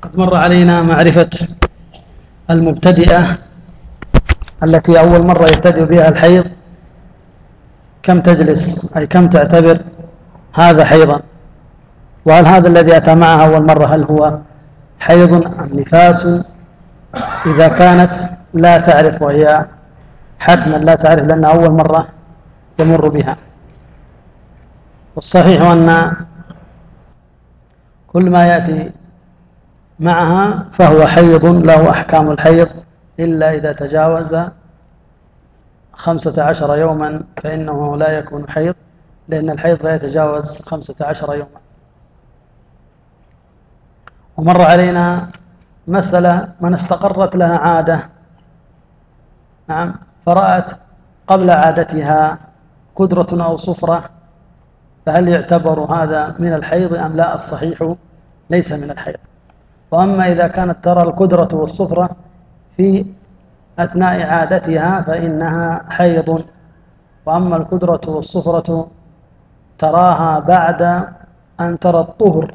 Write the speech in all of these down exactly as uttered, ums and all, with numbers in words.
قد مر علينا معرفة المبتدئة التي أول مرة يبتدئ بها الحيض كم تجلس، أي كم تعتبر هذا حيضا، وهل هذا الذي أتى معها أول مرة هل هو حيض أم نفاس، إذا كانت لا تعرف، وهي حتما لا تعرف لأنها أول مرة يمر بها. والصحيح أن كل ما يأتي معها فهو حيض له أحكام الحيض، إلا إذا تجاوز خمسة عشر يوما فإنه لا يكون حيض، لأن الحيض لا يتجاوز خمسة عشر يوما. ومر علينا مسألة من استقرت لها عادة، نعم، فرأت قبل عادتها قدرة أو صفرة، فهل يعتبر هذا من الحيض أم لا؟ الصحيح ليس من الحيض. وأما إذا كانت ترى القدرة والصفرة في أثناء عادتها فإنها حيض، وأما القدرة والصفرة تراها بعد أن ترى الطهر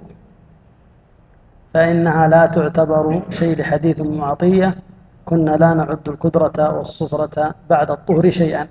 فإنها لا تعتبر شيء، لحديث ام عطية كنا لا نعد القدرة والصفرة بعد الطهر شيئا.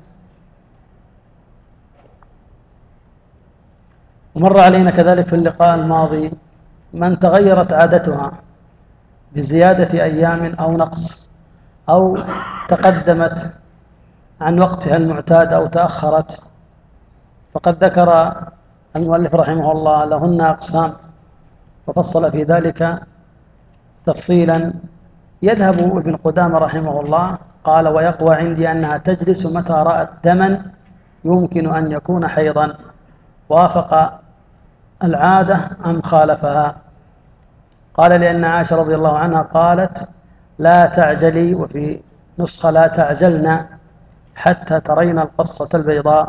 ومر علينا كذلك في اللقاء الماضي من تغيرت عادتها بزيادة أيام أو نقص، أو تقدمت عن وقتها المعتاد أو تأخرت، فقد ذكر المؤلف رحمه الله لهن أقسام، وفصل في ذلك تفصيلا. يذهب ابن قدامة رحمه الله قال: ويقوى عندي أنها تجلس متى رأت دما يمكن أن يكون حيضا، وافق العادة أم خالفها. قال: لأن عائشة رضي الله عنها قالت: لا تعجلي، وفي نسخة لا تعجلن حتى ترين القصة البيضاء.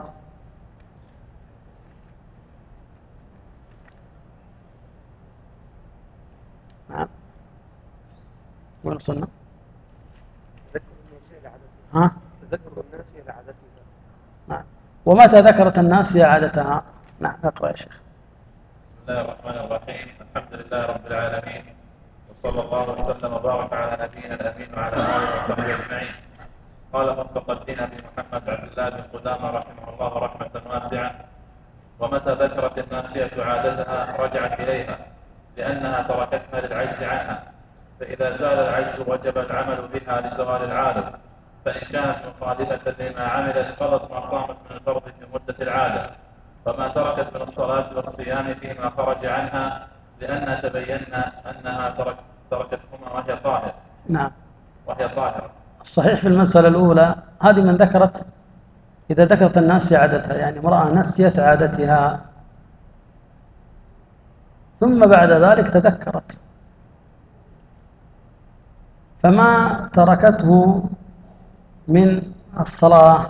نعم، وين وصلنا؟ تذكر الناس إلى عادتها. ها؟ تذكر الناس إلى عادتها. نعم. ومتى ذكرت الناس هي عادتها؟ نعم، اقرأ يا شيخ. بسم الله الرحمن الرحيم. الحمد لله رب العالمين، وصلى الله وسلم وبارك على نبينا الأمين وعلى آله وصحبه أجمعين. قال موفق الدين أبي محمد عبد الله بن قدامة رحمه الله رحمة واسعة: ومتى ذكرت الناسية عادتها رجعت إليها، لأنها تركتها للعجز عنها، فإذا زال العجز وجب العمل بها لزوال العادة، فإن كانت مخالفة لما عملت قضت ما صامت من الفرض في مدة العادة، وما تركت من الصلاة والصيام فيما خرج عنها، لأن تبينا أنها ترك تركتهما وهي طاهرة. نعم، وهي طاهرة. الصحيح في المسألة الأولى هذه من ذكرت، إذا ذكرت الناسية عادتها، يعني امرأة نسيت عادتها ثم بعد ذلك تذكرت، فما تركته من الصلاة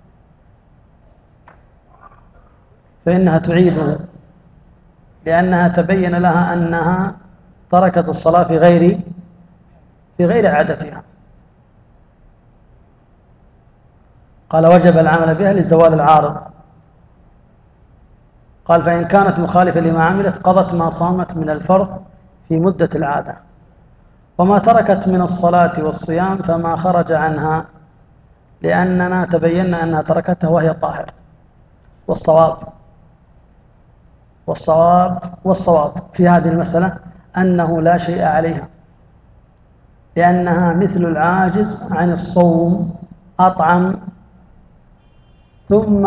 فإنها تعيده، لأنها تبين لها أنها تركت الصلاة في غير في غير عادتها. قال: وجب العمل بها لزوال العارض. قال: فإن كانت مخالفة لما عملت قضت ما صامت من الفرض في مدة العادة، وما تركت من الصلاة والصيام فما خرج عنها، لأننا تبينا أنها تركتها وهي طاهرة. والصواب والصواب والصواب في هذه المسألة أنه لا شيء عليها، لأنها مثل العاجز عن الصوم، أطعم ثم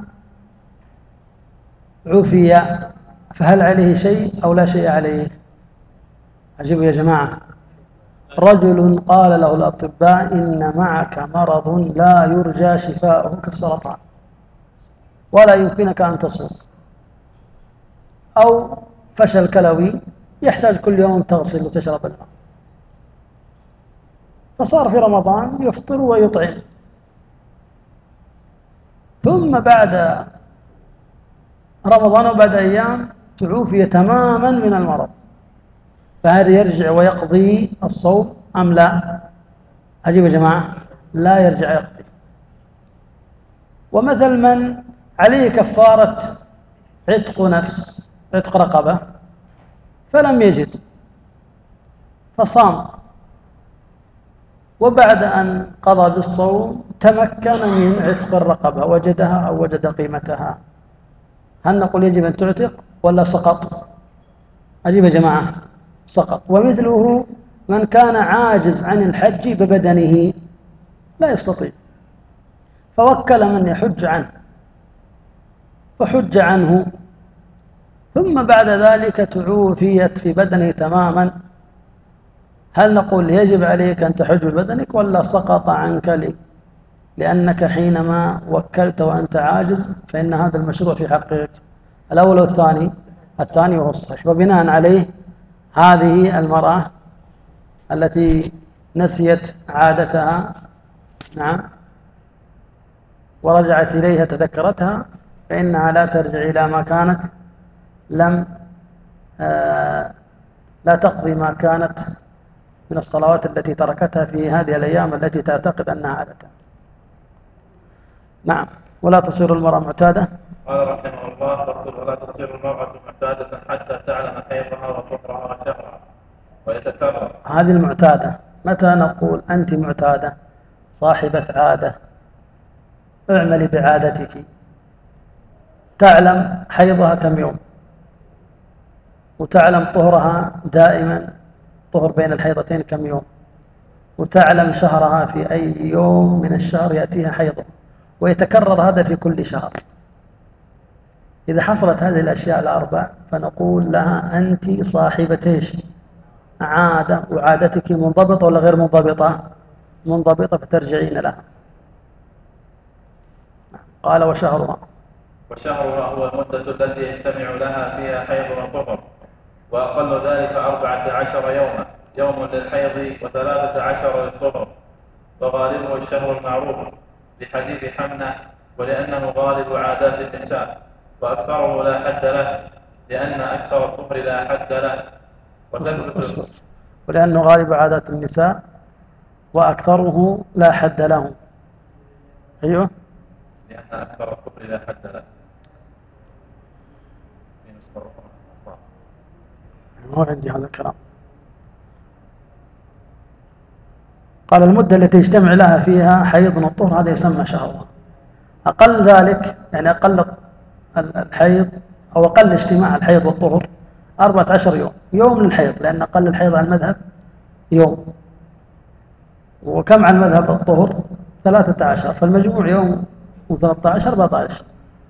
عفي، فهل عليه شيء أو لا شيء عليه؟ عجيب يا جماعة. رجل قال له الأطباء: إن معك مرض لا يرجى شفاؤه كالسرطان، ولا يمكنك أن تصوم، أو فشل كلوي يحتاج كل يوم تغسل وتشرب الماء، فصار في رمضان يفطر ويطعم، ثم بعد رمضان وبعد أيام تعوفي تماما من المرض، فهل يرجع ويقضي الصوم أم لا؟ عجيب يا جماعة، لا يرجع يقضي. ومثل من عليه كفارة عتق نفس، عتق رقبة، فلم يجد، فصام، وبعد أن قضى بالصوم تمكن من عتق الرقبة، وجدها أو وجد قيمتها، هل نقول يجب أن تعتق ولا سقط؟ أجيب يا جماعة، سقط. ومثله من كان عاجز عن الحج ببدنه لا يستطيع، فوكل من يحج عنه فحج عنه، ثم بعد ذلك توفيت في بدنه تماما، هل نقول يجب عليك أن تحج ببدنك ولا سقط عنك لي؟ لأنك حينما وكلت وأنت عاجز فإن هذا المشروع في حقك. الأول والثاني، الثاني وهو الصحيح. وبناء عليه هذه المرأة التي نسيت عادتها، نعم، ورجعت إليها تذكرتها، فإنها لا ترجع إلى ما كانت، لم آه لا تقضي ما كانت من الصلوات التي تركتها في هذه الأيام التي تعتقد أنها عادتها. نعم. ولا تصير المرأة معتادة. قال رحمه الله: فصل: ولا تصير المرأة معتادة حتى تعلم حيضها وطهرها وشهرها ويتكرر. هذه المعتادة، متى نقول أنت معتادة صاحبة عادة؟ اعملي بعادتك، تعلم حيضها كم يوم، وتعلم طهرها دائما، طهر بين الحيضتين كم يوم، وتعلم شهرها في أي يوم من الشهر يأتيها حيضه، ويتكرر هذا في كل شهر. إذا حصلت هذه الأشياء الأربع فنقول لها أنت صاحبة إيش؟ عادة، وعادتك منضبطة ولا غير منضبطة؟ منضبطة، فترجعين لها. قال: وشهرها. وشهرها هو المدة التي يجتمع لها فيها حيض وطهر، وأقل ذلك أربعة عشر يوما، يوم للحيض وثلاثة عشر للطهر، وغالبه الشهر المعروف لحديث حمنة، ولأنه غالب عادات النساء، وأكثره لا حد له، لأن أكثر الطهر لا حد له. أصبر. ولأنه غالب عادات النساء وأكثره لا حد له. أيوه، لأن أكثر الطهر لا حد له. ما عندي هذا الكلام. قال: المدة التي يجتمع لها فيها حيض والطهر هذا يسمى شهرها. أقل ذلك يعني أقل الحيض أو أقل اجتماع الحيض والطهر أربعة عشر يوم، يوم للحيض، لأن أقل الحيض على المذهب يوم، وكم على المذهب الطهر ثلاثة عشر، فالمجموع يوم وثلاثة عشر أربعة عشر.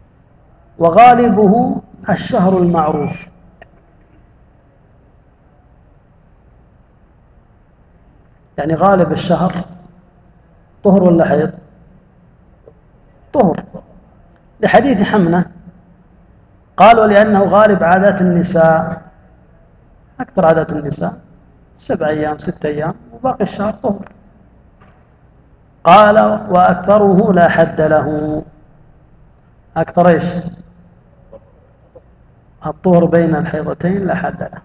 وغالبه الشهر المعروف، يعني غالب الشهر طهر ولا حيض؟ طهر، لحديث حمنة قالوا لأنه غالب عادات النساء، أكثر عادات النساء سبع أيام ست أيام، وباقي الشهر طهر. قال: وأكثره لا حد له. أكثر إيش؟ الطهر بين الحيضتين لا حد له.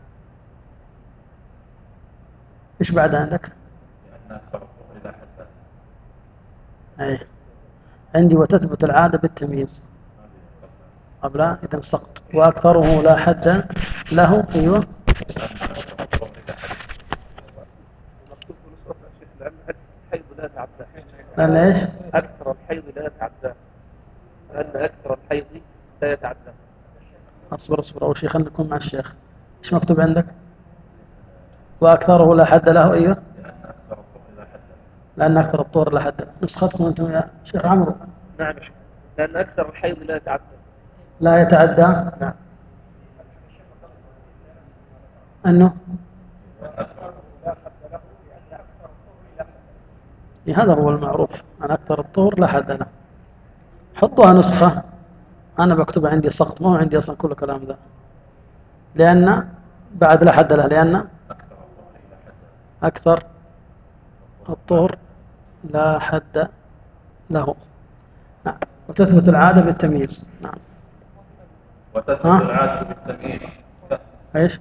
إيش بعد عندك؟ لأن أكثر الطهر لا حد له. أي عندي: وتثبت العادة بالتمييز قبل إذا سقط. وأكثره لا حد له. أيوه، لأن إيش؟ أكثر الحيض لا يتعدى، لأن أكثر الحيض لا يتعدى. أصبر أصبر أول شيء خلينا نكون مع الشيخ. إيش مكتوب عندك؟ وأكثره لا حد له. أيوه، لأن أكثر الطهر لا حد له. لأن أكثر الطهر لا حد له. نسختكم أنتم يا شيخ عمرو؟ نعم، لأن أكثر الحيض لا يتعدى. لا يتعدى. نعم. أنه هذا هو المعروف عن أكثر الطهر لا حد له. حطوها نسخة، أنا بكتب عندي سقط، ما هو عندي أصلا كل كلام ذا، لأن بعد لا حد له، لأن أكثر الطهر لا حد له. نعم. وتثبت العادة بالتمييز. نعم. وتثبت ها؟ العادة بالتمييز. إيش؟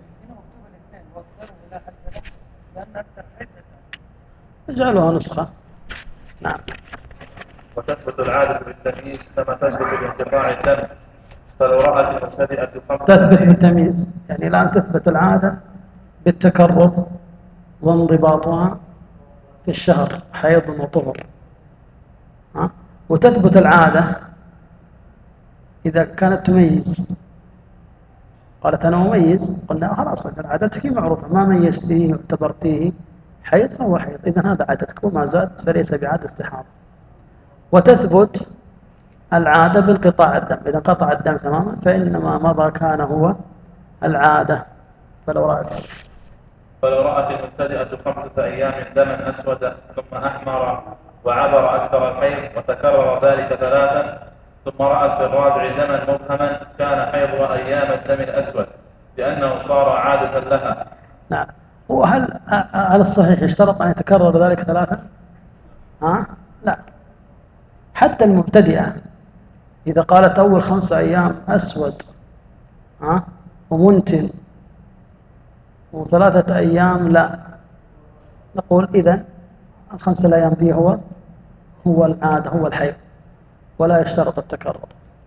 اجعلوها نسخة. نعم. وتثبت العادة بالتمييز كما تثبت بانقطاع الدم، فلو رأت المبتدئة خمسة تثبت بالتمييز يعني الآن تثبت العادة بالتكرر وانضباطها في الشهر حيض وطهر. ها؟ وتثبت العادة إذا كانت تميز. قالت أنا أميز، قلنا خلاص عادتك معروفة، ما ميزتيه واعتبرتيه حيض فهو حيض، إذن هذا عادتك وما زاد فليس بعادة استحاضة. وتثبت العادة بانقطاع الدم، إذا انقطع الدم تماما فإنما مضى كان هو العادة. فلو رأت فلو رأت المبتدئة خمسة أيام دما أسود ثم أحمر وعبر أكثر الحيض وتكرر ذلك ثلاثا ثم رأت في الرابع دما مبهما كان حيضها أيام الدم الأسود لأنه صار عادة لها. نعم. وهل على الصحيح يشترط أن يتكرر ذلك ثلاثا؟ ها؟ لا. حتى المبتدئة إذا قالت أول خمسة أيام أسود ها ومنتن وثلاثة أيام لا، نقول إذن الخمسة الأيام دي هو هو العادة هو الحيض ولا يشترط التكرر.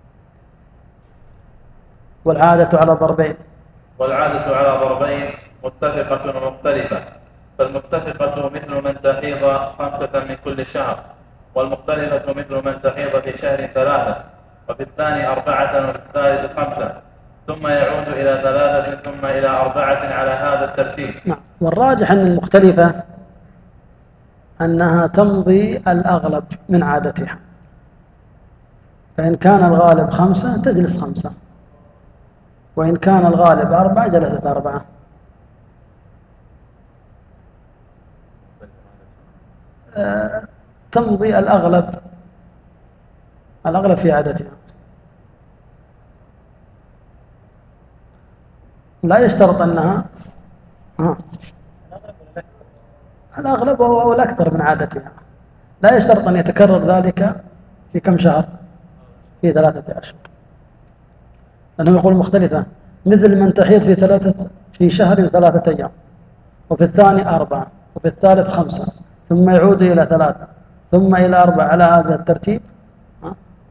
والعادة على ضربين والعادة على ضربين متفقة ومختلفة، فالمتفقة مثل من تحيض خمسة من كل شهر، والمختلفة مثل من تحيض في شهر ثلاثة وفي الثاني أربعة وفي الثالث خمسة ثم يعود إلى ثلاثة ثم إلى أربعة على هذا الترتيب. نعم. والراجح أن المختلفة أنها تمضي الأغلب من عادتها، فإن كان الغالب خمسة تجلس خمسة، وإن كان الغالب أربعة جلست أربعة. أه تمضي الأغلب الأغلب في عادتها، لا يشترط أنها ها الأغلب أو الأكثر من عادتها، لا يشترط أن يتكرر ذلك في كم شهر؟ في ثلاثة أشهر، لأنه يقول مختلفة مثل من تحيض في ثلاثة في شهر ثلاثة أيام وفي الثاني أربعة وفي الثالث خمسة ثم يعود إلى ثلاثة ثم إلى أربعة على هذا الترتيب. ها؟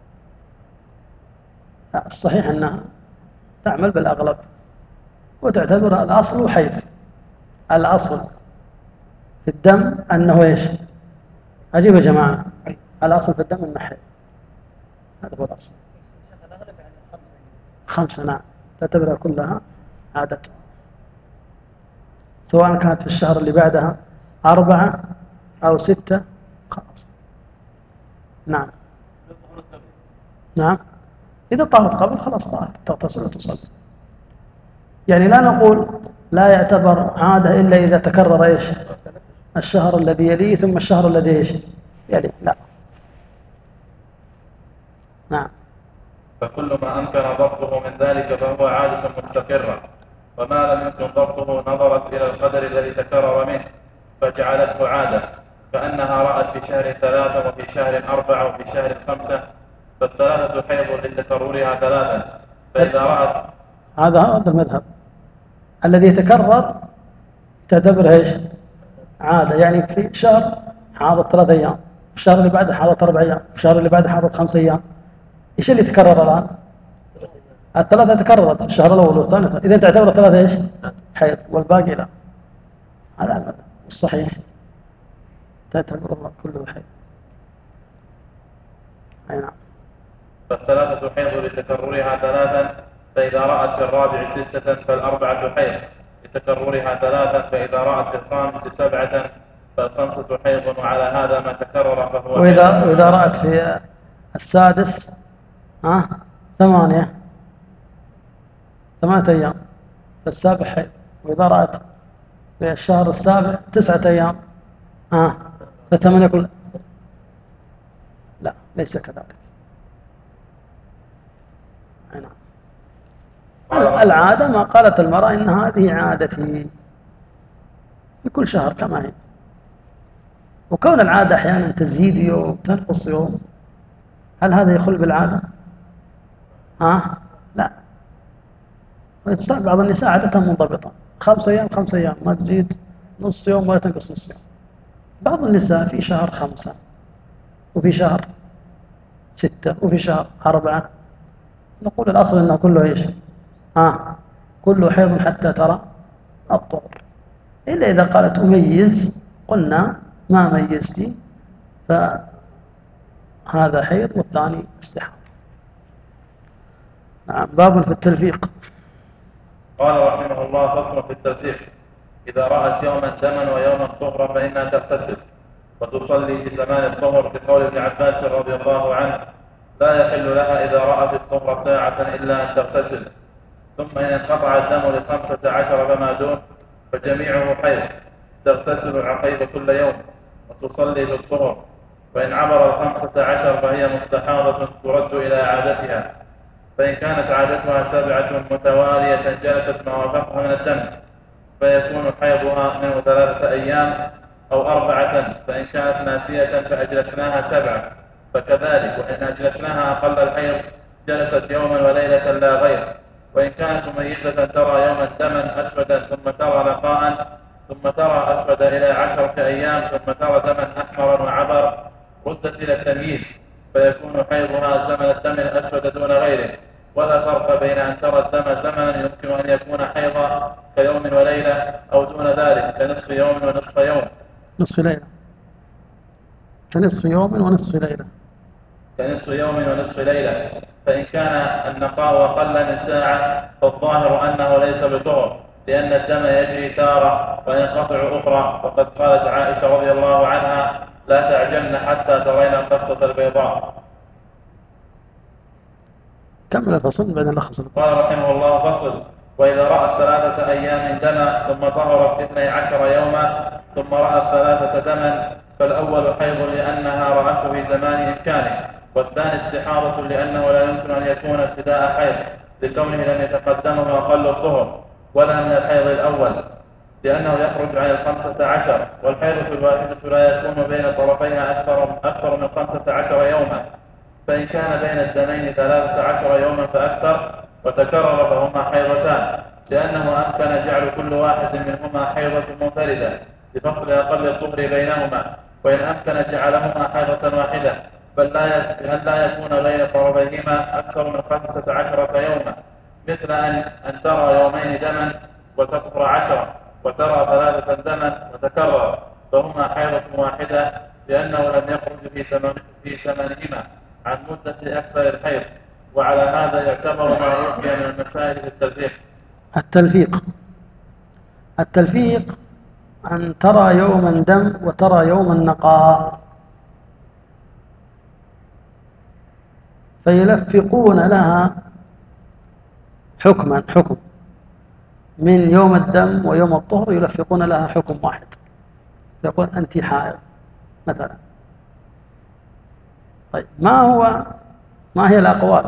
الصحيح أنها تعمل بالأغلب وتعتبر الأصل حيض. الأصل في الدم أنه إيش؟ عجيب يا جماعة، الأصل في الدم أنه حيض، هذا هو الأصل. خمسة نعم، تعتبرها كلها عادة، سواء كانت في الشهر اللي بعدها أربعة أو ستة خلاص. نعم نعم إذا طارت قبل خلاص طارت تغتسل وتصلي. يعني لا نقول لا يعتبر عادة إلا إذا تكرر إيش؟ الشهر الذي يليه ثم الشهر الذي إيش؟ يليه، لا. نعم. فكل ما أمكن ضبطه من ذلك فهو عادة مستقرة، وما لم يمكن ضبطه نظرت إلى القدر الذي تكرر منه فجعلته عادة، كأنها رأت في شهر ثلاثة وفي شهر أربعة وفي شهر خمسة، فالثلاثة حيض لتكررها ثلاثا، فإذا رأت هذا هذا المذهب الذي يتكرر تعتبر إيش؟ عادة. يعني في شهر حاضت ثلاثة أيام، الشهر اللي بعده حاضت أربع أيام، الشهر اللي بعده حاضت خمس أيام. إيش اللي تكرر الآن؟ الثلاثة تكررت في الشهر الأول والثاني، إذا تعتبر الثلاثة إيش؟ حيض والباقي لا. هذا المذهب الصحيح، تعتبر الله كله حيض. أي نعم. فالثلاثة حيض لتكررها ثلاثا، فإذا رأت في الرابع ستة فالأربعة حيض لتكررها ثلاثا، فإذا رأت في الخامس سبعة فالخمسة حيض، وعلى هذا ما تكرر فهو وإذا حيض. وإذا رأت في السادس ها ثمانية ثمانية أيام فالسابع حيض، وإذا رأت في الشهر السابع تسعة أيام ها فثمانية كل لا ليس كذلك. أي نعم. العادة ما قالت المرأة إن هذه عادتي في كل شهر كما هي، وكون العادة أحيانا تزيد يوم تنقص يوم، هل هذا يخل بالعادة؟ ها؟ لا. بعض النساء عادتها منضبطة، خمس أيام خمس أيام ما تزيد نص يوم ولا تنقص نص يوم. بعض النساء في شهر خمسة وفي شهر ستة وفي شهر أربعة، نقول الأصل أنه كله إيش؟ ها؟ كله حيض حتى ترى الطهر. إلا إذا قالت أميز قلنا ما ميزتي فهذا حيض والثاني استحاضة. نعم. باب في التلفيق. قال رحمه الله: فصل في التلفيق. إذا رأت يوما دما ويوما طهرا فإنها تغتسل وتصلي في زمان الطهر، بقول ابن عباس رضي الله عنه: لا يحل لها إذا رأت الطهر ساعة إلا أن تغتسل. ثم إن انقطع الدم لخمسة عشر فما دون فجميعه حيض، تغتسل العقيب كل يوم وتصلي بالطهر. وإن عبر الخمسة عشر فهي مستحاضة ترد إلى عادتها، فإن كانت عادتها سبعة متوالية جلست ما وافقها من الدم فيكون حيضها منه ثلاثة أيام أو أربعة، فإن كانت ناسية فأجلسناها سبعة فكذلك، وإن أجلسناها أقل الحيض جلست يوما وليلة لا غير. وإن كانت مميزة ترى يوما دما أسودا ثم ترى نقاء ثم ترى أسود إلى عشرة أيام ثم ترى دما أحمرا وعبر ردت إلى التمييز، فيكون حيضها زمن الدم الأسود دون غيره. ولا فرق بين أن ترى الدم زمنا يمكن أن يكون حيضا كيوم وليلة أو دون ذلك كنصف يوم ونصف يوم. نصف ليلة. كنصف يوم ونصف ليلة. كنصف يوم ونصف ليلة. فإن كان النقاء أقل من ساعة فالظاهر أنه ليس بطهر، لأن الدم يجري تارة وينقطع أخرى، وقد قالت عائشة رضي الله عنها: لا تعجلن حتى ترين القصة البيضاء. كمل الفصل بعد نلخص. قال رحمه الله: فصل. وإذا رأت ثلاثة أيام دما ثم طهرت اثني عشر يوما ثم رأت ثلاثة دما، فالأول حيض لأنها رأته في زمان إمكانه، والثاني استحاضة لأنه لا يمكن أن يكون ابتداء حيض لكونه لم يتقدمه أقل الطهر، ولا من الحيض الأول لأنه يخرج عن الخمسة عشر. والحيضة الواحدة لا يكون بين طرفيها أكثر, أكثر من خمسة عشر يوما، فإن كان بين الدمين ثلاثة عشر يوما فأكثر وتكرر فهما حيضتان، لأنه أمكن جعل كل واحد منهما حيضة منفردة لفصل أقل الطهر بينهما، وإن أمكن جعلهما حيضة واحدة، بل لا بأن لا يكون بين طرفيهما أكثر من خمسة عشرة يوما، مثل أن, أن ترى يومين دما وتطهر عشرة، وترى ثلاثة دما وتكرر، فهما حيضة واحدة، لأنه لم يخرج في زمن في زمنهما عن مدة أكثر الحيض. وعلى هذا يعتبر ما روي من المسائل في التلفيق. التلفيق. التلفيق أن ترى يوما دم وترى يوما نقاء، فيلفقون لها حكما حكم من يوم الدم ويوم الطهر، يلفقون لها حكم واحد، يقول أنت حائض مثلا. طيب ما هو ما هي الأقوال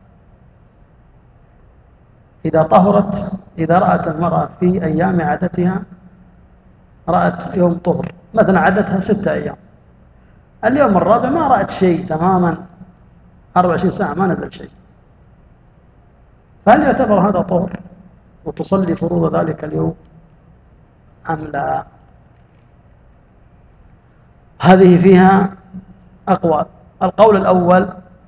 إذا طهرت؟ إذا رأت المرأة في أيام عادتها، رأت يوم طهر مثلا عادتها ستة أيام، اليوم الرابع ما رأت شيء تماما، أربع وعشرين ساعة ما نزل شيء، فهل يعتبر هذا طهر وتصلي فروض ذلك اليوم أم لا؟ هذه فيها أقوال. القول الأول: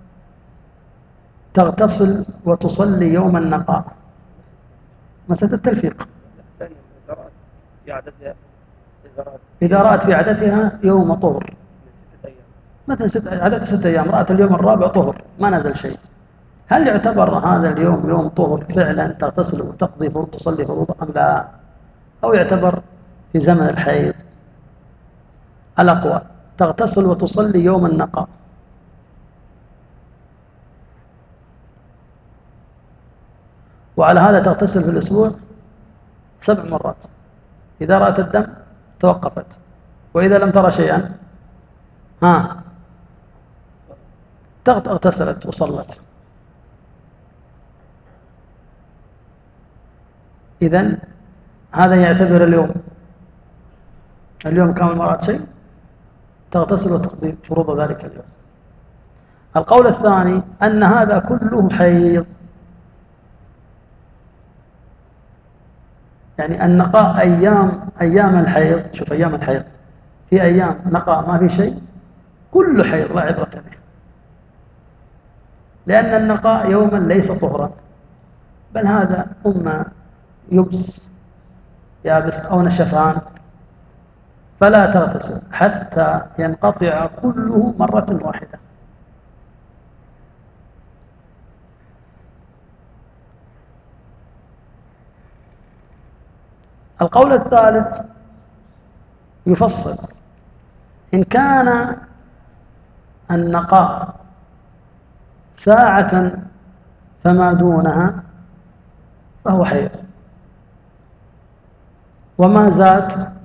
تغتسل وتصلي يوم النقاء، مسألة التلفيق. إذا رأت في عادتها يوم طهر مثلا ست عادتها ستة أيام، رأت اليوم الرابع طهر ما نزل شيء، هل يعتبر هذا اليوم يوم طهر فعلا تغتسل وتقضي فروض تصلي فروض أم لا؟ أو يعتبر في زمن الحيض؟ الأقوال: تغتسل وتصلي يوم النقاء. وعلى هذا تغتسل في الأسبوع سبع مرات، إذا رأت الدم توقفت، وإذا لم ترى شيئا ها اغتسلت وصلت. إذن هذا يعتبر اليوم اليوم كامل ما رأت شيء، تغتسل وتقضي فروض ذلك اليوم. القول الثاني أن هذا كله حيض، يعني النقاء أيام أيام الحيض. شوف أيام الحيض، في أيام نقاء ما في شيء، كل حيض لا عبرة به، لأن النقاء يوما ليس طهرا، بل هذا إما يبس يابس أو نشفان فلا تغتسل حتى ينقطع كله مرة واحدة. القول الثالث يفصل: إن كان النقاء ساعة فما دونها فهو حيض، وما زاد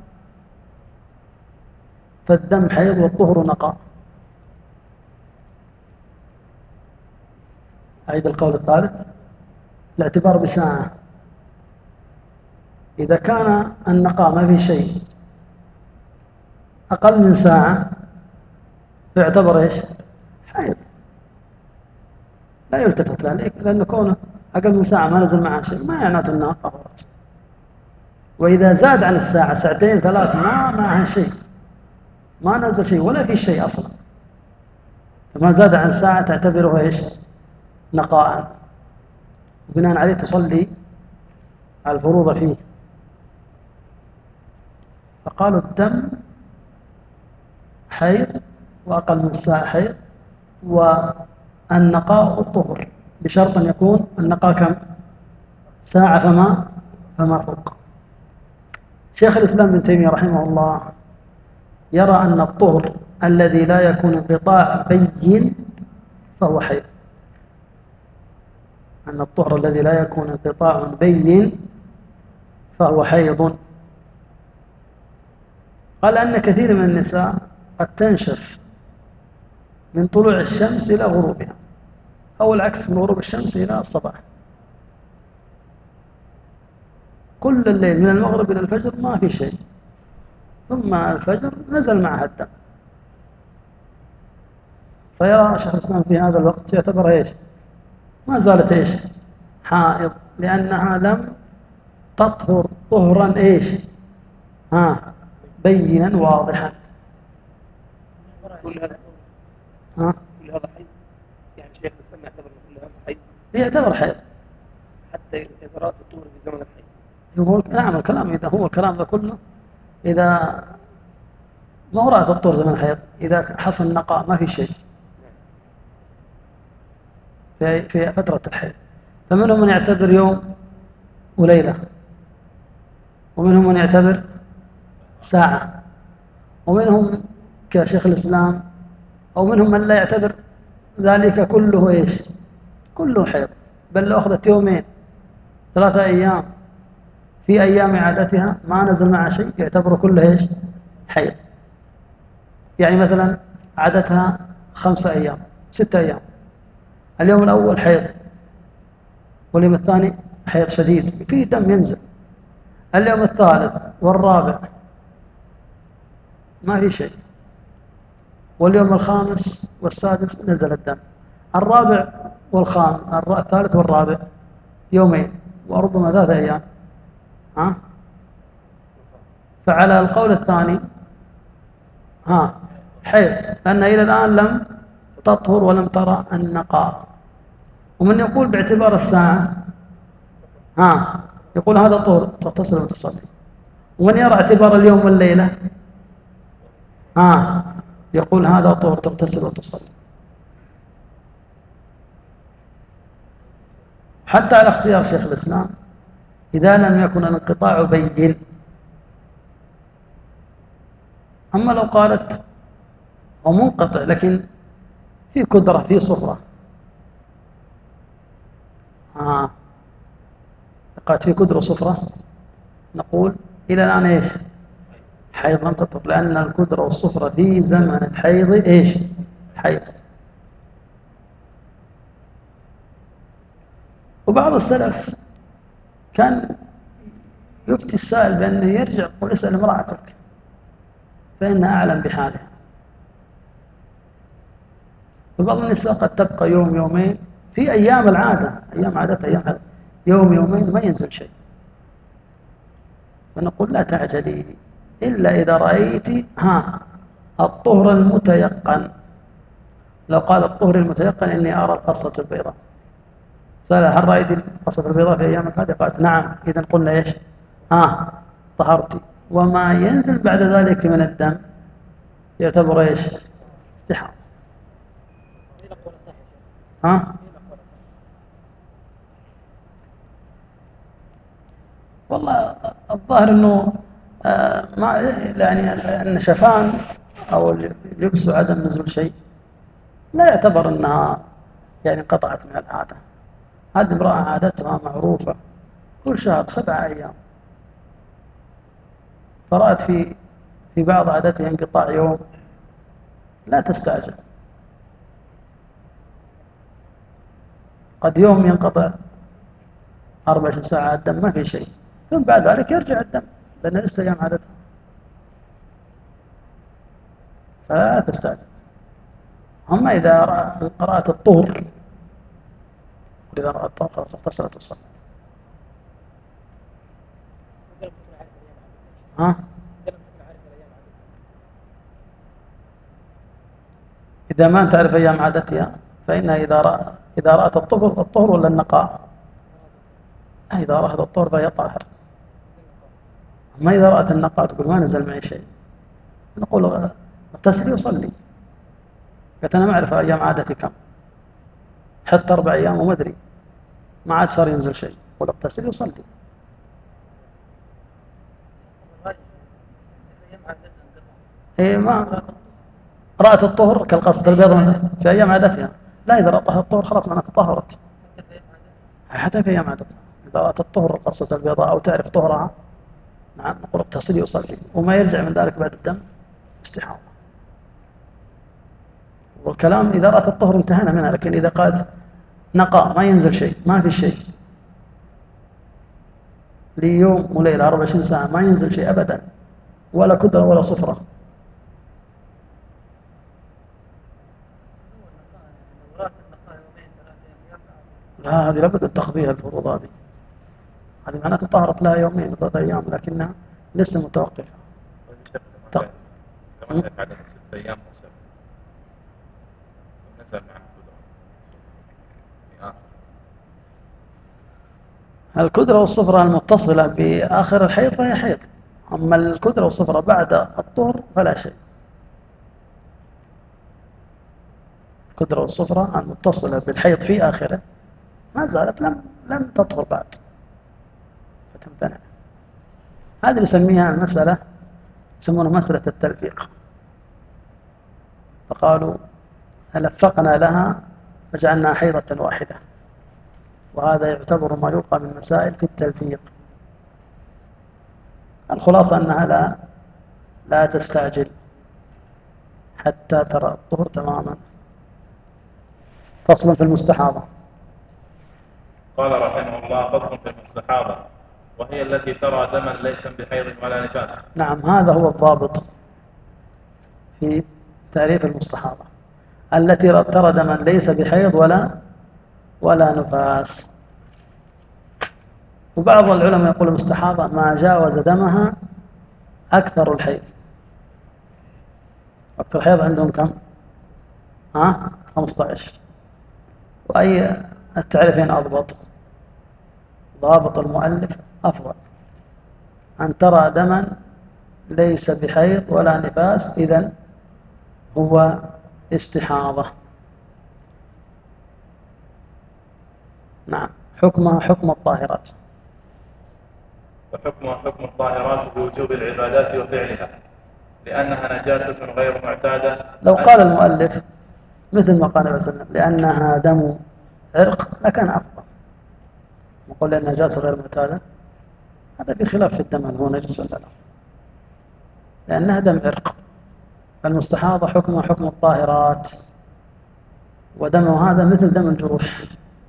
فالدم حيض والطهر نقاء. أعيد القول الثالث: الاعتبار بساعة. إذا كان النقاء ما في شيء أقل من ساعة فيعتبر إيش؟ حيض، لا يلتفت له، لأنه كونه أقل من ساعة ما نزل معه شيء ما يعناته أنها طهرت. وإذا زاد عن الساعة ساعتين ثلاث ما معها شيء، ما نزل شيء ولا في شيء أصلا، فما زاد عن ساعة تعتبره إيش؟ نقاء، وبناء عليه تصلي الفروض فيه. فقالوا الدم حيض وأقل من ساعة حيض، والنقاء الطهر بشرط أن يكون النقاء كم؟ ساعة فما فما فوق. شيخ الإسلام ابن تيمية رحمه الله يرى أن الطهر الذي لا يكون انقطاع بين فهو حيض، أن الطهر الذي لا يكون انقطاع بين فهو حيض. قال أن كثير من النساء قد تنشف من طلوع الشمس إلى غروبها، أو العكس من غروب الشمس إلى الصباح، كل الليل من المغرب إلى الفجر ما في شيء، ثم الفجر نزل معها الدم. فيرى شيخ الإسلام في هذا الوقت يعتبر إيش؟ ما زالت إيش؟ حائض، لأنها لم تطهر طهرا إيش؟ ها بينا واضحا. كل هذا ها كل هذا حيض، يعني شيخ الإسلام يعتبر كل هذا حيض يعتبر حيض حتى إذا رأت الطهر في زمن الحيض. هو نعم الكلام إذا هو الكلام ذا كله إذا ما هو رأت الطهر زمن الحيض، إذا حصل نقاء ما في شيء في في فترة الحيض. فمنهم من يعتبر يوم وليلة، ومنهم من يعتبر ساعة، ومنهم كشيخ الإسلام، أو منهم من لا يعتبر ذلك كله إيش؟ كله حيض، بل لو أخذت يومين ثلاثة أيام في أيام عادتها ما نزل معها شيء يعتبر كله إيش؟ حيض. يعني مثلا عادتها خمسة أيام ستة أيام، اليوم الأول حيض، واليوم الثاني حيض شديد فيه دم ينزل، اليوم الثالث والرابع ما في شيء، واليوم الخامس والسادس نزل الدم، الرابع والخامس الثالث والرابع يومين وربما ثلاثة أيام. ها؟ فعلى القول الثاني ها حيض، لأنها إلى الآن لم تطهر ولم ترى النقاء. ومن يقول باعتبار الساعة ها يقول هذا طهر تغتسل وتصلي، ومن يرى اعتبار اليوم والليلة ها يقول هذا طهر تغتسل وتصلي. حتى على اختيار شيخ الإسلام إذا لم يكن الانقطاع بين. أما لو قالت أو منقطع لكن في كدرة في صفرة، آه. قالت في كدرة صفرة، نقول إلى الآن إيش؟ حيض لم تطهر، لأن الكدرة والصفرة في زمن الحيض إيش؟ حيض. وبعض السلف كان يفتي السائل بأنه يرجع قل اسأل امرأتك فإنها أعلم بحالها. وبعض النساء قد تبقى يوم يومين في أيام العادة، أيام عادتها أيام عادة. يوم يومين ما ينزل شيء، فنقول لا تعجلي إلا إذا رأيت ها الطهر المتيقن. لو قال الطهر المتيقن إني أرى القصة البيضاء، سألها هل رأيت القصة البيضاء في أيامك هذه؟ قالت نعم. إذن قلنا إيش؟ ها طهرتي، وما ينزل بعد ذلك من الدم يعتبر إيش؟ استحاضة. ها؟ والله الظاهر أنه آه ما يعني النشفان أو اللبس وعدم نزول شيء لا يعتبر أنها يعني قطعت من العادة. هذه امرأة عادتها معروفة كل شهر سبعة أيام، فرأت في في بعض عادتها انقطاع يوم، لا تستعجل، قد يوم ينقطع أربع وعشرين ساعة الدم ما في شيء، ثم بعد ذلك يرجع الدم لأن لسه أيام عادتها، فلا تستعجل. أما إذا رأت الطهر، وإذا رأت الطهر خلاص اغتسلت وصلت. ها؟ إذا ما تعرف أيام عادتها فإنها إذا رأت إذا رأت الطهر الطهر ولا النقاء، إذا رأت الطهر فهي طاهر. أما إذا رأت النقاء تقول ما نزل معي شيء، نقول اغتسلي وصلي. قلت أنا ما أعرف أيام عادتي كم، حتى أربع أيام وما أدري، ما عاد صار ينزل شيء، قل اغتسلي وصلي. إيه ما رأت الطهر كالقصة البيض في أيام عادتها، لا إذا رأتها الطهر خلاص معناها تطهرت حتى في أيام عادتها. إذا رأت الطهر القصة البيضاء أو تعرف طهرها، نعم نقول اغتسلي وصلي، وما يرجع من ذلك بعد الدم استحاضة. والكلام إذا رأت الطهر انتهينا منها، لكن إذا قالت نقاء ما ينزل شيء، ما في شيء لي يوم وليلة أربع وعشرين ساعة ما ينزل شيء أبدا، ولا كدرة ولا صفرة، لا هذه لابد تقضيها الفروض. هذه هذه معناته طهرت لها يومين ثلاثة أيام لكنها لسه متوقفة. طيب كمان بعد ست أيام وسبع نزل مع الكدرة والصفرة المتصلة بآخر الحيض فهي حيض، أما الكدرة والصفرة بعد الطهر فلا شيء. الكدرة والصفرة المتصلة بالحيض في آخره ما زالت لم لم تطهر بعد فتمتنع. هذه نسميها المسألة يسمونها مسألة التلفيق، فقالوا لفقنا لها فجعلنا حيضة واحدة، وهذا يعتبر ما يلقى من مسائل في التلفيق. الخلاصة أنها لا لا تستعجل حتى ترى الطهر تماما. فصل في المستحاضة. قال رحمه الله: فصل في المستحاضة، وهي التي ترى دما ليس بحيض ولا نفاس. نعم، هذا هو الضابط في تعريف المستحاضة، التي ترى دما ليس بحيض ولا ولا نفاس. وبعض العلماء يقول المستحاضة ما جاوز دمها أكثر الحيض. أكثر الحيض عندهم كم؟ ها؟ خمسة عشر. وأي التعريفين أضبط؟ ضابط المؤلف أفضل، أن ترى دما ليس بحيض ولا نفاس، إذن هو استحاضة. نعم، حكمها حكم الطاهرات. وحكمها حكم الطاهرات بوجوب العبادات وفعلها، لأنها نجاسة غير معتادة. لو قال المؤلف مثل ما قال النبي صلى الله عليه وسلم لأنها دم عرق لكان أفضل، نقول لأنها نجاسة غير معتادة، هذا بخلاف في الدم هل هو نجس ولا لا، لأنها دم عرق. المستحاضة حكمها حكم الطاهرات، ودمه هذا مثل دم الجروح،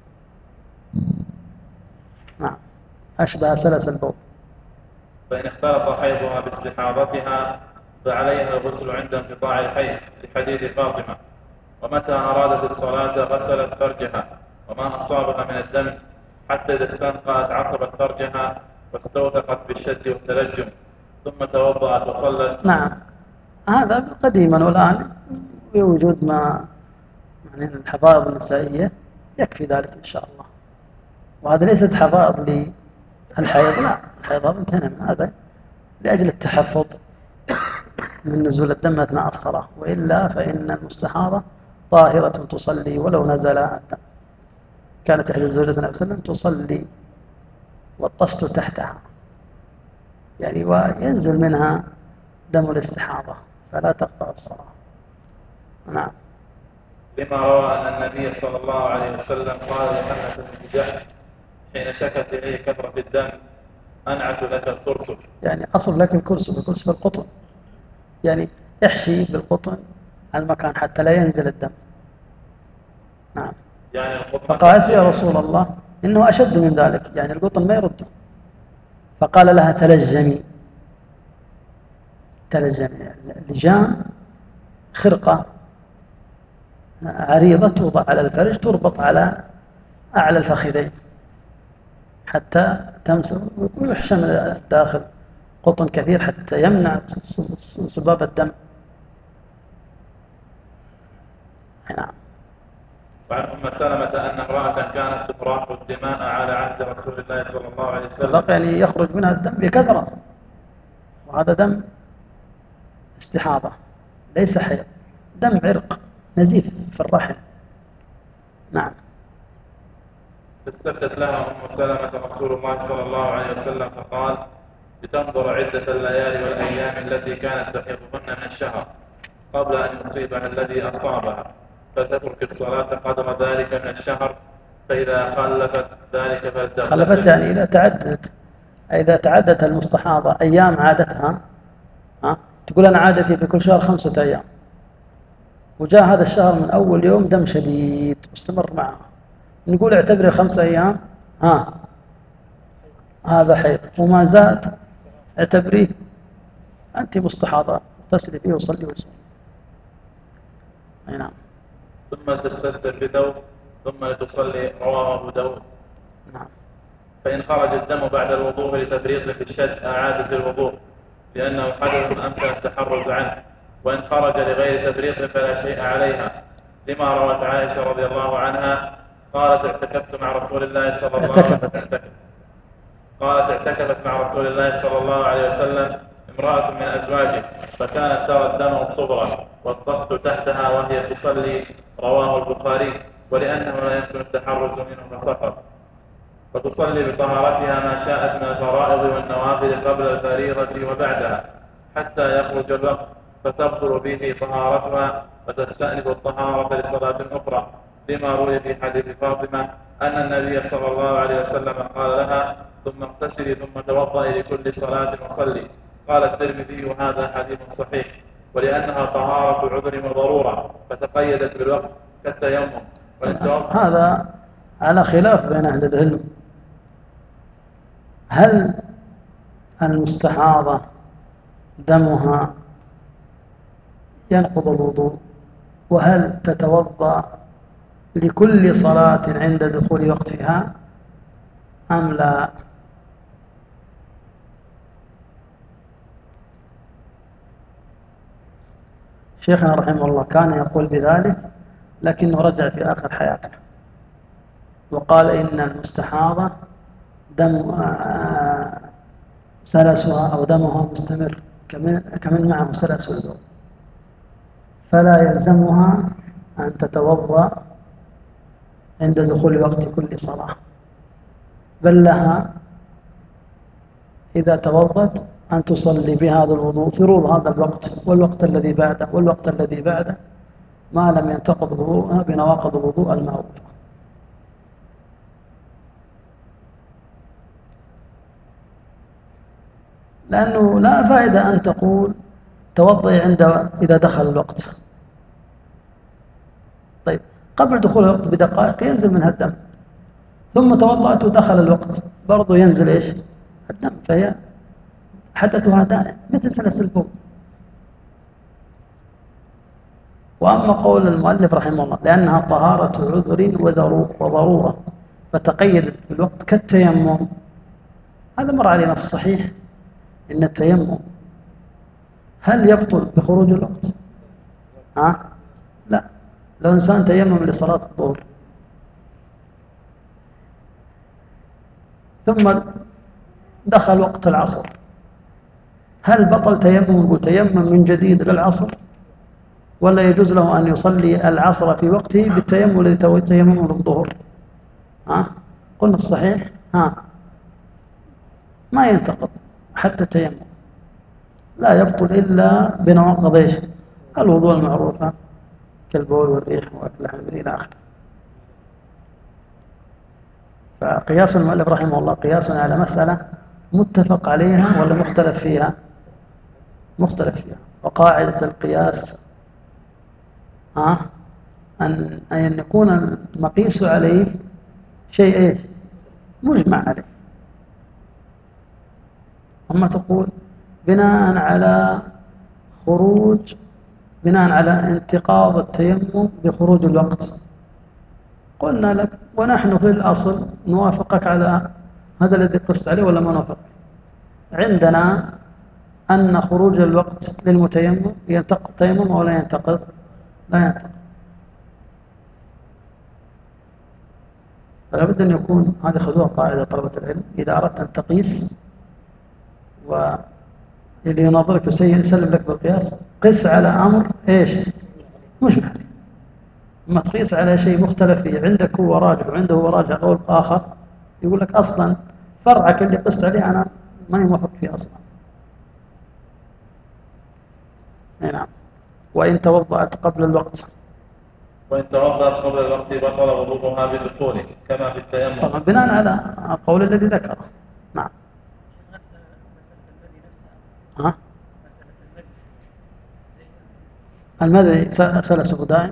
نعم، أشبه سلس البول. فإن اختلط حيضها باستحاضتها فعليها الغسل عند انقطاع الحيض، لحديث فاطمة: ومتى أرادت الصلاة غسلت فرجها وما أصابها من الدم، حتى إذا استنقعت عصبت فرجها واستوثقت بالشد والتلجم، ثم توضأت وصلت. نعم، هذا قديما، والآن بوجود ما يعني الحفاظ النسائية يكفي ذلك إن شاء الله. وهذا ليست حفاظ للحيض، لا، الحيض انتهينا من هذا، لأجل التحفظ من نزول الدم أثناء الصلاة، وإلا فإن المستحاضة طاهرة تصلي ولو نزل الدم. كانت إحدى زوجات النبي صلى الله عليه وسلم تصلي والطست تحتها، يعني وينزل منها دم الاستحاضة فلا تقطع الصلاة. نعم. لما روى أن النبي صلى الله عليه وسلم قال لحملة بن جحش حين شكت إليه كثرة الدم: أنعت لك الكرسف. يعني أصل لك الكرسف، الكرسف القطن، يعني احشي بالقطن المكان حتى لا ينزل الدم. نعم. يعني القطن. فقالت يا رسول الله إنه أشد من ذلك، يعني القطن ما يرده. فقال لها تلجمي. تلجمي اللجام خرقة عريضة توضع على الفرج، تربط على أعلى الفخذين حتى تمسك، ويحشم الداخل قطن كثير حتى يمنع صباب الدم. نعم. وعن أم سلمة أن امرأة كانت تراق الدماء على عهد رسول الله صلى الله عليه وسلم. تراق يعني يخرج منها الدم بكثرة، وهذا دم استحاضة ليس حيض، دم عرق نزيف في الرحم. نعم. فاستفتت لها أم سلمة رسول الله صلى الله عليه وسلم فقال: لتنظر عدة الليالي والأيام التي كانت تحيضهن من الشهر قبل أن يصيبها الذي أصابها، فتترك الصلاة قدر ذلك من الشهر، فإذا خلفت ذلك فلتغتسل. خلفت يعني إذا تعدت، إذا تعدت المستحاضة أيام عادتها، ها تقول أنا عادتي في كل شهر خمسة أيام، وجاء هذا الشهر من أول يوم دم شديد مستمر معها، نقول اعتبري الخمسة أيام ها هذا حيض، وما زاد اعتبريه أنت مستحاضة، تسلي فيه وصلي وصلي. نعم. ثم تستدبر بثوب ثم لتصلي، رواه أبو داود. نعم. فإن خرج الدم بعد الوضوء لتفريط في الشد أعادت الوضوء لأنه حدث أمكن التحرز عنه، وإن خرج لغير تفريط فلا شيء عليها، لما روت عائشة رضي الله عنها قالت: اعتكفت مع رسول الله صلى الله عليه وسلم قالت اعتكفت مع رسول الله صلى الله عليه وسلم امرأة من أزواجه، فكانت ترى الدم الصغرى والطست تحتها وهي تصلي، رواه البخاري، ولأنه لا يمكن التحرز منه فسقط. وتصلي بطهارتها ما شاءت من الفرائض والنوافل قبل الفريضة وبعدها حتى يخرج الوقت، فتبطل به طهارتها فتستأنف الطهارة لصلاة أخرى، لما روي في حديث فاطمة أن النبي صلى الله عليه وسلم قال لها: ثم اغتسلي ثم توضئي لكل صلاة وصلي. قال الترمذي: وهذا حديث صحيح، ولأنها طهارة عذر وضرورة فتقيدت بالوقت كالتيمم. هذا على خلاف بين أهل العلم، هل المستحاضة دمها ينقض الوضوء، وهل تتوضأ لكل صلاة عند دخول وقتها أم لا؟ شيخنا رحمه الله كان يقول بذلك، لكنه رجع في آخر حياته وقال إن المستحاضة دم سلسها أو دمها مستمر كمن معه سلس الوضوء، فلا يلزمها أن تتوضأ عند دخول وقت كل صلاة، بل لها إذا توضأت أن تصلي بهذا الوضوء فروض هذا الوقت والوقت الذي بعده والوقت الذي بعده، ما لم ينتقض وضوءها بنواقض الوضوء المعروفة. لأنه لا فائدة أن تقول توضئي عند إذا دخل الوقت. طيب قبل دخول الوقت بدقائق ينزل منها الدم، ثم توضأت ودخل الوقت برضو ينزل إيش؟ الدم، فهي حدثها دائم مثل سلس البول. وأما قول المؤلف رحمه الله لأنها طهارة عذر وضرورة فتقيدت بالوقت كالتيمم، هذا مر علينا الصحيح إن التيمم هل يبطل بخروج الوقت؟ ها؟ لا، لو إنسان تيمم لصلاة الظهر ثم دخل وقت العصر هل بطل تيمم نقول تيمم من جديد للعصر، ولا يجوز له أن يصلي العصر في وقته بالتيمم الذي تيمم للظهر؟ ها قلنا الصحيح ها ما ينتقض حتى التيمم، لا يبطل إلا بنواقض ايش؟ الوضوء المعروفة كالبول والريح وأكل الحمل إلى آخره. فقياس المؤلف رحمه الله قياس على مسألة متفق عليها ولا مختلف فيها؟ مختلف فيها. وقاعدة القياس ها أن أن يكون المقيس عليه شيء ايش؟ مجمع عليه. أما تقول بناء على خروج بناء على انتقاض التيمم بخروج الوقت، قلنا لك ونحن في الأصل نوافقك على هذا الذي قست عليه ولا ما نوافق؟ عندنا أن خروج الوقت للمتيمم ينتقض التيمم ولا ينتقض؟ لا ينتقض. فلا بد أن يكون هذه خذوها قاعدة طلبة العلم، إذا أردت أن تقيس واللي يناظرك يسلم لك بالقياس قس على أمر إيش؟ مجمع عليه. لما تقيس على شيء مختلف فيه، عندك هو راجع وعنده هو راجع قول آخر، يقول لك أصلا فرعك اللي قست عليه أنا ما يوافق فيه أصلا. نعم. وإن توضأت قبل الوقت وإن توضأت قبل الوقت بطل وضوءها بدخوله كما في التيمم. طبعا بناء على قول الذي ذكره. نعم. ها؟ المذي سلسه دائم.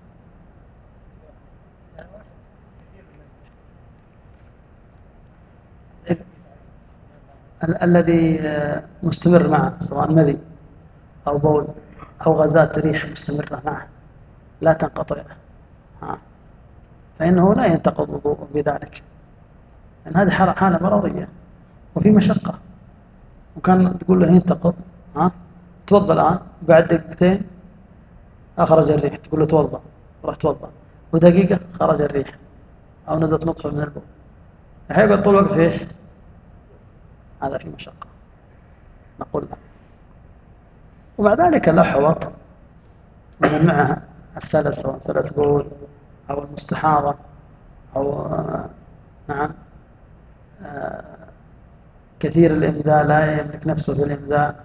الذي مستمر معه سواء مذي أو بول أو غازات ريح مستمرة معه لا تنقطع، ها فإنه لا ينتقض وضوء بذلك، لأن هذه حالة مرضية وفي مشقة، وكان تقول له ينتقض ها توضأ الآن، بعد دقيقتين أخرج الريح تقول له توضأ، راح توضأ، ودقيقة خرج الريح أو نزلت نطفة من البول، يقعد طول الوقت في إيش؟ هذا في مشقة. نقول لا. ومع ذلك الأحوط ومن معها السلس سواء سلس بول أو المستحاضة أو آه نعم آه كثير الإمداء لا يملك نفسه في الإمداء،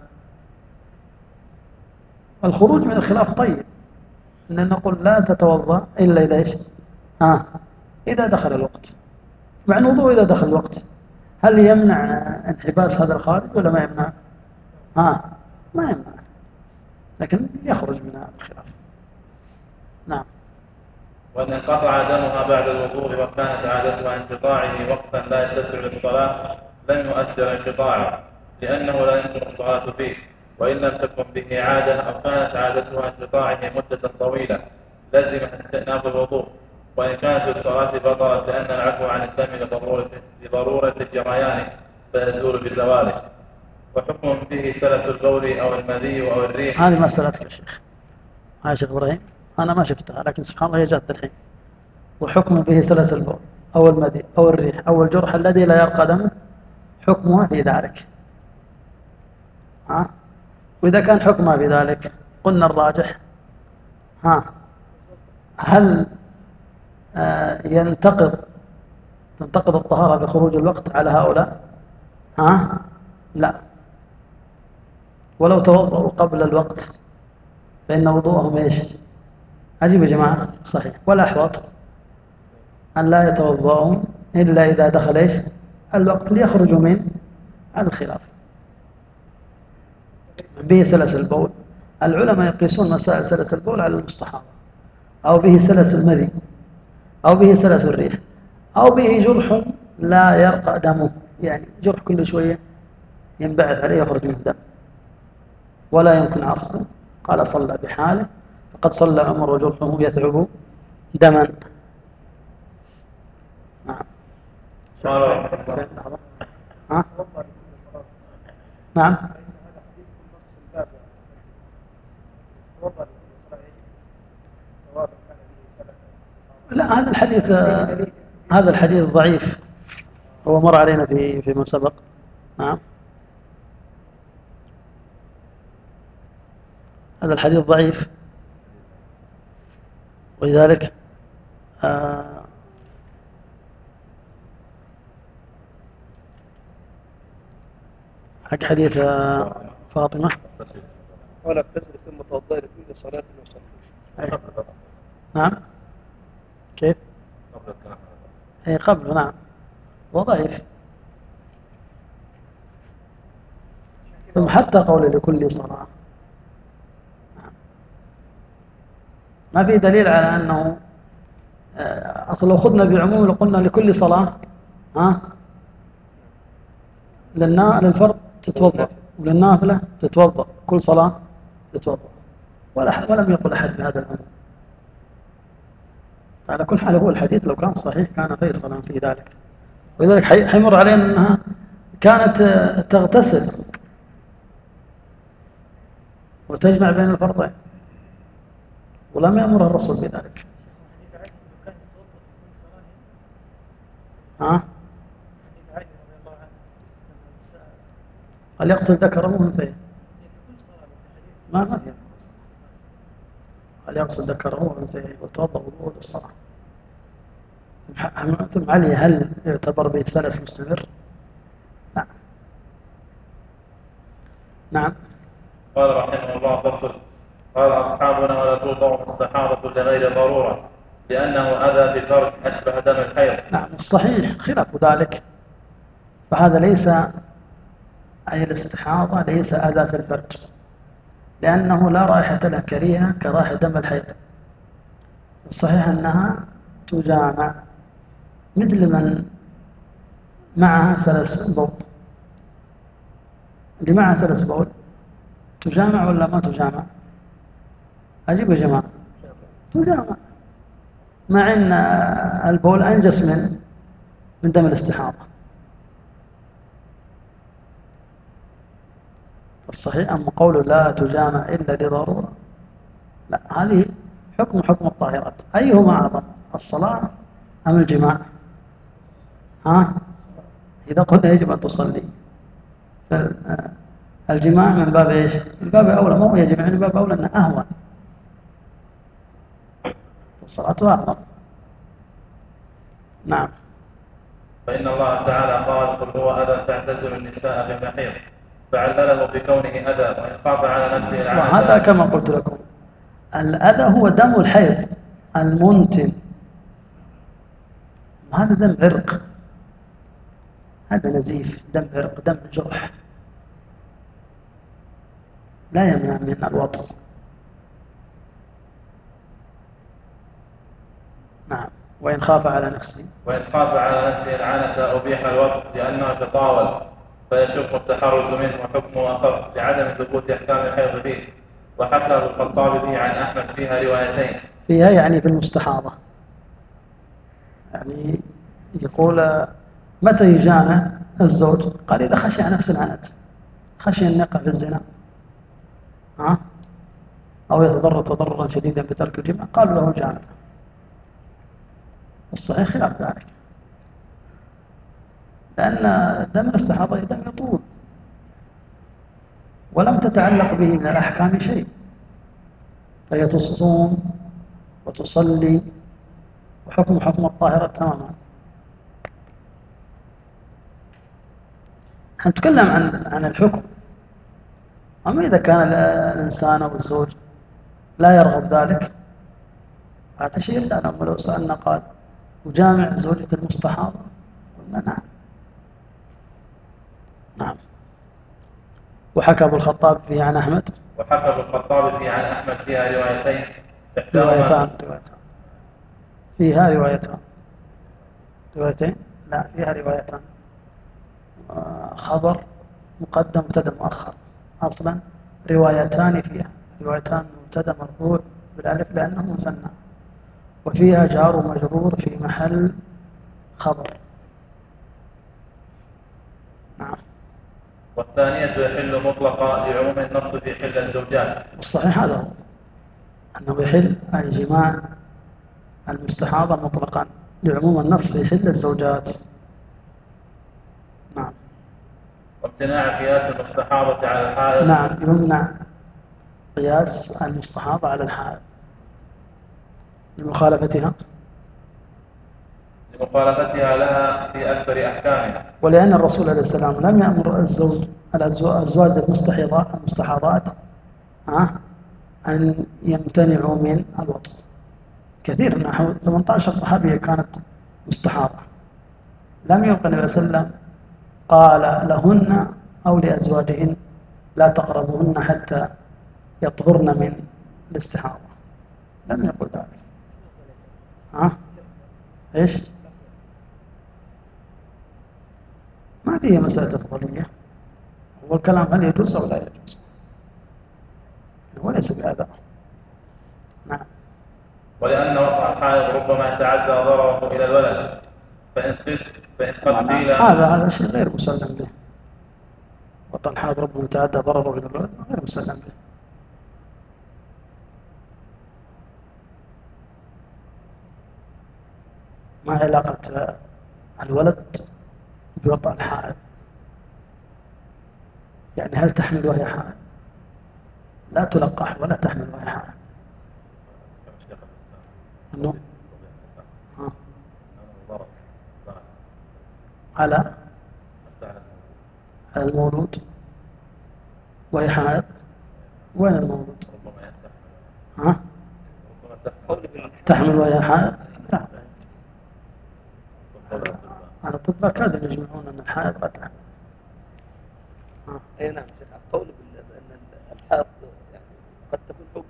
الخروج من الخلاف طيب، إن نقول لا تتوضأ إلا إذا إيش؟ ها إذا دخل الوقت، مع الوضوء إذا دخل الوقت هل يمنع انحباس هذا الخارج ولا ما يمنع؟ ها ما يمنع، لكن يخرج من الخلاف. نعم. وأن انقطع دمها بعد الوضوء وكانت عادتها انقطاعه وقتا لا يتسع للصلاة لم يؤثر انقطاعه، لأنه لا يمكن الصلاة فيه، وإن لم تكن به عادة أو كانت عادتها انقطاعه مدة طويلة لزمها استئناف الوضوء، وإن كانت الصلاة بطلت لأن العفو عن الدم لضرورة, لضرورة الجريان فيزول بزواله. وحكم به سلس البول أو المذي أو الريح. هذه مسألتك يا شيخ. ها يا شيخ إبراهيم أنا ما شفتها، لكن سبحان الله هي جات الحين. وحكم به سلس البول أو المذي أو الريح أو الجرح الذي لا يرقى دمه حكمها في ذلك. ها وإذا كان حكمها في ذلك قلنا الراجح ها هل آه ينتقض تنتقض الطهارة بخروج الوقت على هؤلاء؟ ها لا، ولو توضأوا قبل الوقت فإن وضوءهم إيش؟ عجيب يا جماعة صحيح. ولا أحوط أن لا يتوضأون إلا إذا دخل إيش؟ الوقت ليخرجوا من الخلاف. به سلس البول العلماء يقيسون مسائل سلس البول على المستحاضة، أو به سلس المذي أو به سلس الريح أو به جرح لا يرقى دمه، يعني جرح كل شوية ينبعث عليه يخرج منه دم ولا يمكن عصبه، قال صلى بحاله فقد صلى عمر وجرحه يثعب دما. نعم. ها؟ نعم. لا هذا الحديث هذا الحديث ضعيف، هو مر علينا في فيما سبق. نعم. هذا الحديث ضعيف، ولذلك آه حق حديث آه فاطمة قال اغتسل ثم توضأ لكل صلاة وصلاة. أي. قبل الأصل. نعم كيف؟ قبل الكلام على الأصل. أي قبل، نعم وضعيف. ثم حتى قول لكل صلاة ما في دليل على أنه أصلا لو خذنا بعموم لقلنا لكل صلاة ها للنا للفرض تتوضأ وللنافلة تتوضأ، كل صلاة تتوضأ، ولا ولم يقل أحد بهذا العموم. على كل حال هو الحديث لو كان صحيح كان فيصلا في ذلك، ولذلك حيمر علينا أنها كانت تغتسل وتجمع بين الفرضين، ولم يأمرها الرسول بذلك. ها؟ هل يقصد ذكره وانثيه؟ ما ما هل يقصد ذكره وانثيه وتوضأ وضوء للصلاة؟ ثم علي هل يعتبر به سلس مستمر؟ لا. نعم. قال رحمه الله فصل. قال أصحابنا ولا توضع السحابة لغير ضرورة لأنه أذى بالفرج أشبه دم الحيض. نعم الصحيح خلاف ذلك، فهذا ليس أي الاستحاضة ليس أذى في الفرج، لأنه لا رائحة له كريهة كرائحة دم الحيض. الصحيح أنها تجامع مثل من معها سلس بول. اللي معها سلس بول تجامع ولا ما تجامع؟ أجيب يا جماعة، تجامع، مع أن البول أنجس من من دم الاستحاضة. الصحيح أما قول لا تجامع إلا لضرورة، لا، هذه حكم حكم الطاهرات. أيهما أعظم، الصلاة أم الجماع؟ ها؟ إذا قلنا يجب أن تصلي فالجماع من باب إيش؟ من باب أولى، ما هو يجب، من باب أولى أنه أهون، الصلاة أعظم. نعم. فإن الله تعالى قال قل هو أذى فاعتزلوا النساء في المحيض، فعلله بكونه أذى وإن خاف على نفسه العنة. وهذا كما قلت لكم الأذى هو دم الحيض المنتن، هذا دم عرق، هذا نزيف، دم عرق، دم جرح، لا يمنع من الوطن. نعم. وإن خاف على نفسه وإن خاف على نفسه العنة أبيح الوقت لأنه يتطاول فيشق التحرز منه وحكمه أخف لعدم ثبوت أحكام الحيض فيه. وحكى ابن الخطاب فيه عن أحمد فيها روايتين. فيها يعني في المستحاضة، يعني يقول متى يجامع الزوج؟ قال إذا خشي على نفس العنت، خشي أن يقع في الزنا ها؟ أو يتضرر تضررا شديدا بترك الجماع، قالوا له الجامع. الصحيح خلاف ذلك، لأن دم الاستحاضة دم يطول ولم تتعلق به من الأحكام شيء، فهي تصوم وتصلي وحكم حكم الطاهرة تماما. نتكلم عن عن الحكم، أما إذا كان الإنسان أو الزوج لا يرغب ذلك هذا شيء يرجع لهم. ولو سألنا قال وجامع زوجة المستحاضة قلنا نعم. نعم. وحكى ابو الخطاب فيه عن أحمد وحكى ابن الخطاب فيه عن أحمد فيها روايتين. روايتان روايتان فيها روايتان روايتين لا فيها روايتان، خبر مقدم مبتدا مؤخر، أصلا روايتان فيها، روايتان مبتدا مرفوع بالألف لأنه مثنى، وفيها جار ومجرور في محل خبر. نعم. والثانية يحل مطلقا لعموم النص في حل الزوجات. والصحيح هذا هو أنه يحل الجماع المستحاضة مطلقا لعموم النص في حل الزوجات. نعم. وامتناع قياس المستحاضة على الحائض. نعم، يمنع قياس المستحاضة على الحائض لمخالفتها لمخالفتها لها في أكثر أحكامها. ولأن الرسول عليه السلام لم يأمر الزوج الأزواج المستحيضات المستحاضات أن يمتنعوا من الوطء. كثير من حوالي ثمانية عشر صحابية كانت مستحاضة، لم يبق النبي صلى الله عليه وسلم قال لهن أو لأزواجهن لا تقربوهن حتى يطهرن من الاستحاضة، لم يقل ذلك. ها؟ إيش؟ ما فيه مسألة أفضلية، هو الكلام هل يجوز أو لا يجوز، وليس بهذا. نعم. ولأن وقع الحائض ربما يتعدى ضرره إلى الولد، فإن فإن قد قيل هذا هذا شيء غير مسلم به. وقع الحائض ربما يتعدى ضرره إلى الولد غير مسلم به. ما علاقة الولد بوضع الحائض؟ يعني هل تحمل وهي حائض؟ لا تلقح ولا تحمل وهي حائض. أنه ها. على على المولود وهي حائض. وين المولود؟ ها؟ تحمل وهي حائض؟ لا. الأطباء كادوا يجمعون أن الحائض لا تحمل. أي نعم شيخ، القول بأن الحائض يعني قد تكون حبلى،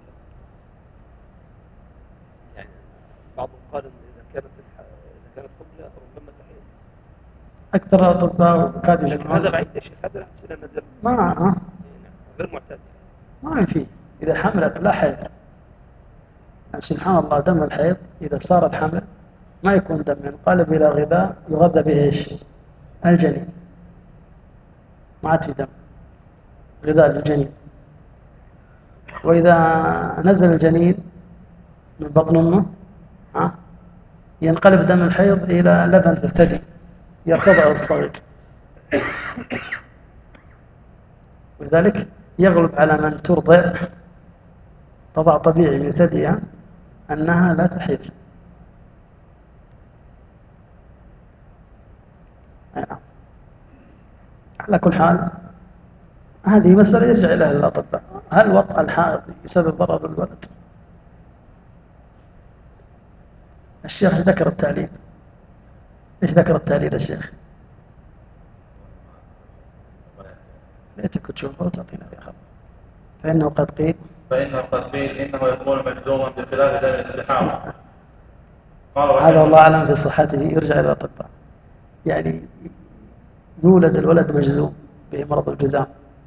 يعني بعضهم قال إن إذا كانت إذا كانت حبلى ربما تحيض. أكثر الأطباء كادوا يجمعون. هذا بعيد يا شيخ، هذا سنة نزل ما ها غير معتاد. ما في إذا حملت لا حيض. يعني سبحان الله دم الحيض إذا صار الحمل ما يكون دم، ينقلب إلى غذاء يغذى به إيش؟ الجنين. ما عاد في دم، غذاء للجنين. وإذا نزل الجنين من بطن أمه ها ينقلب دم الحيض إلى لبن في الثدي يرتضع الصغير. ولذلك يغلب على من ترضع رضع طبيعي من ثديها أنها لا تحيض. على كل حال هذه مسألة يرجع إليها الأطباء. هل وطأ الحائض يسبب ضرر للولد؟ الشيخ ايش ذكر التعليل؟ ايش ذكر التعليل الشيخ؟ ليتك تشوفه وتعطينا يا خبر. فإنه قد قيل فإنه قد قيل إنه يكون مجذوما بخلاف دم الاستحاضة. هذا الله أعلم في صحته، يرجع إلى الأطباء. يعني يولد الولد مجذوم بمرض الجذام.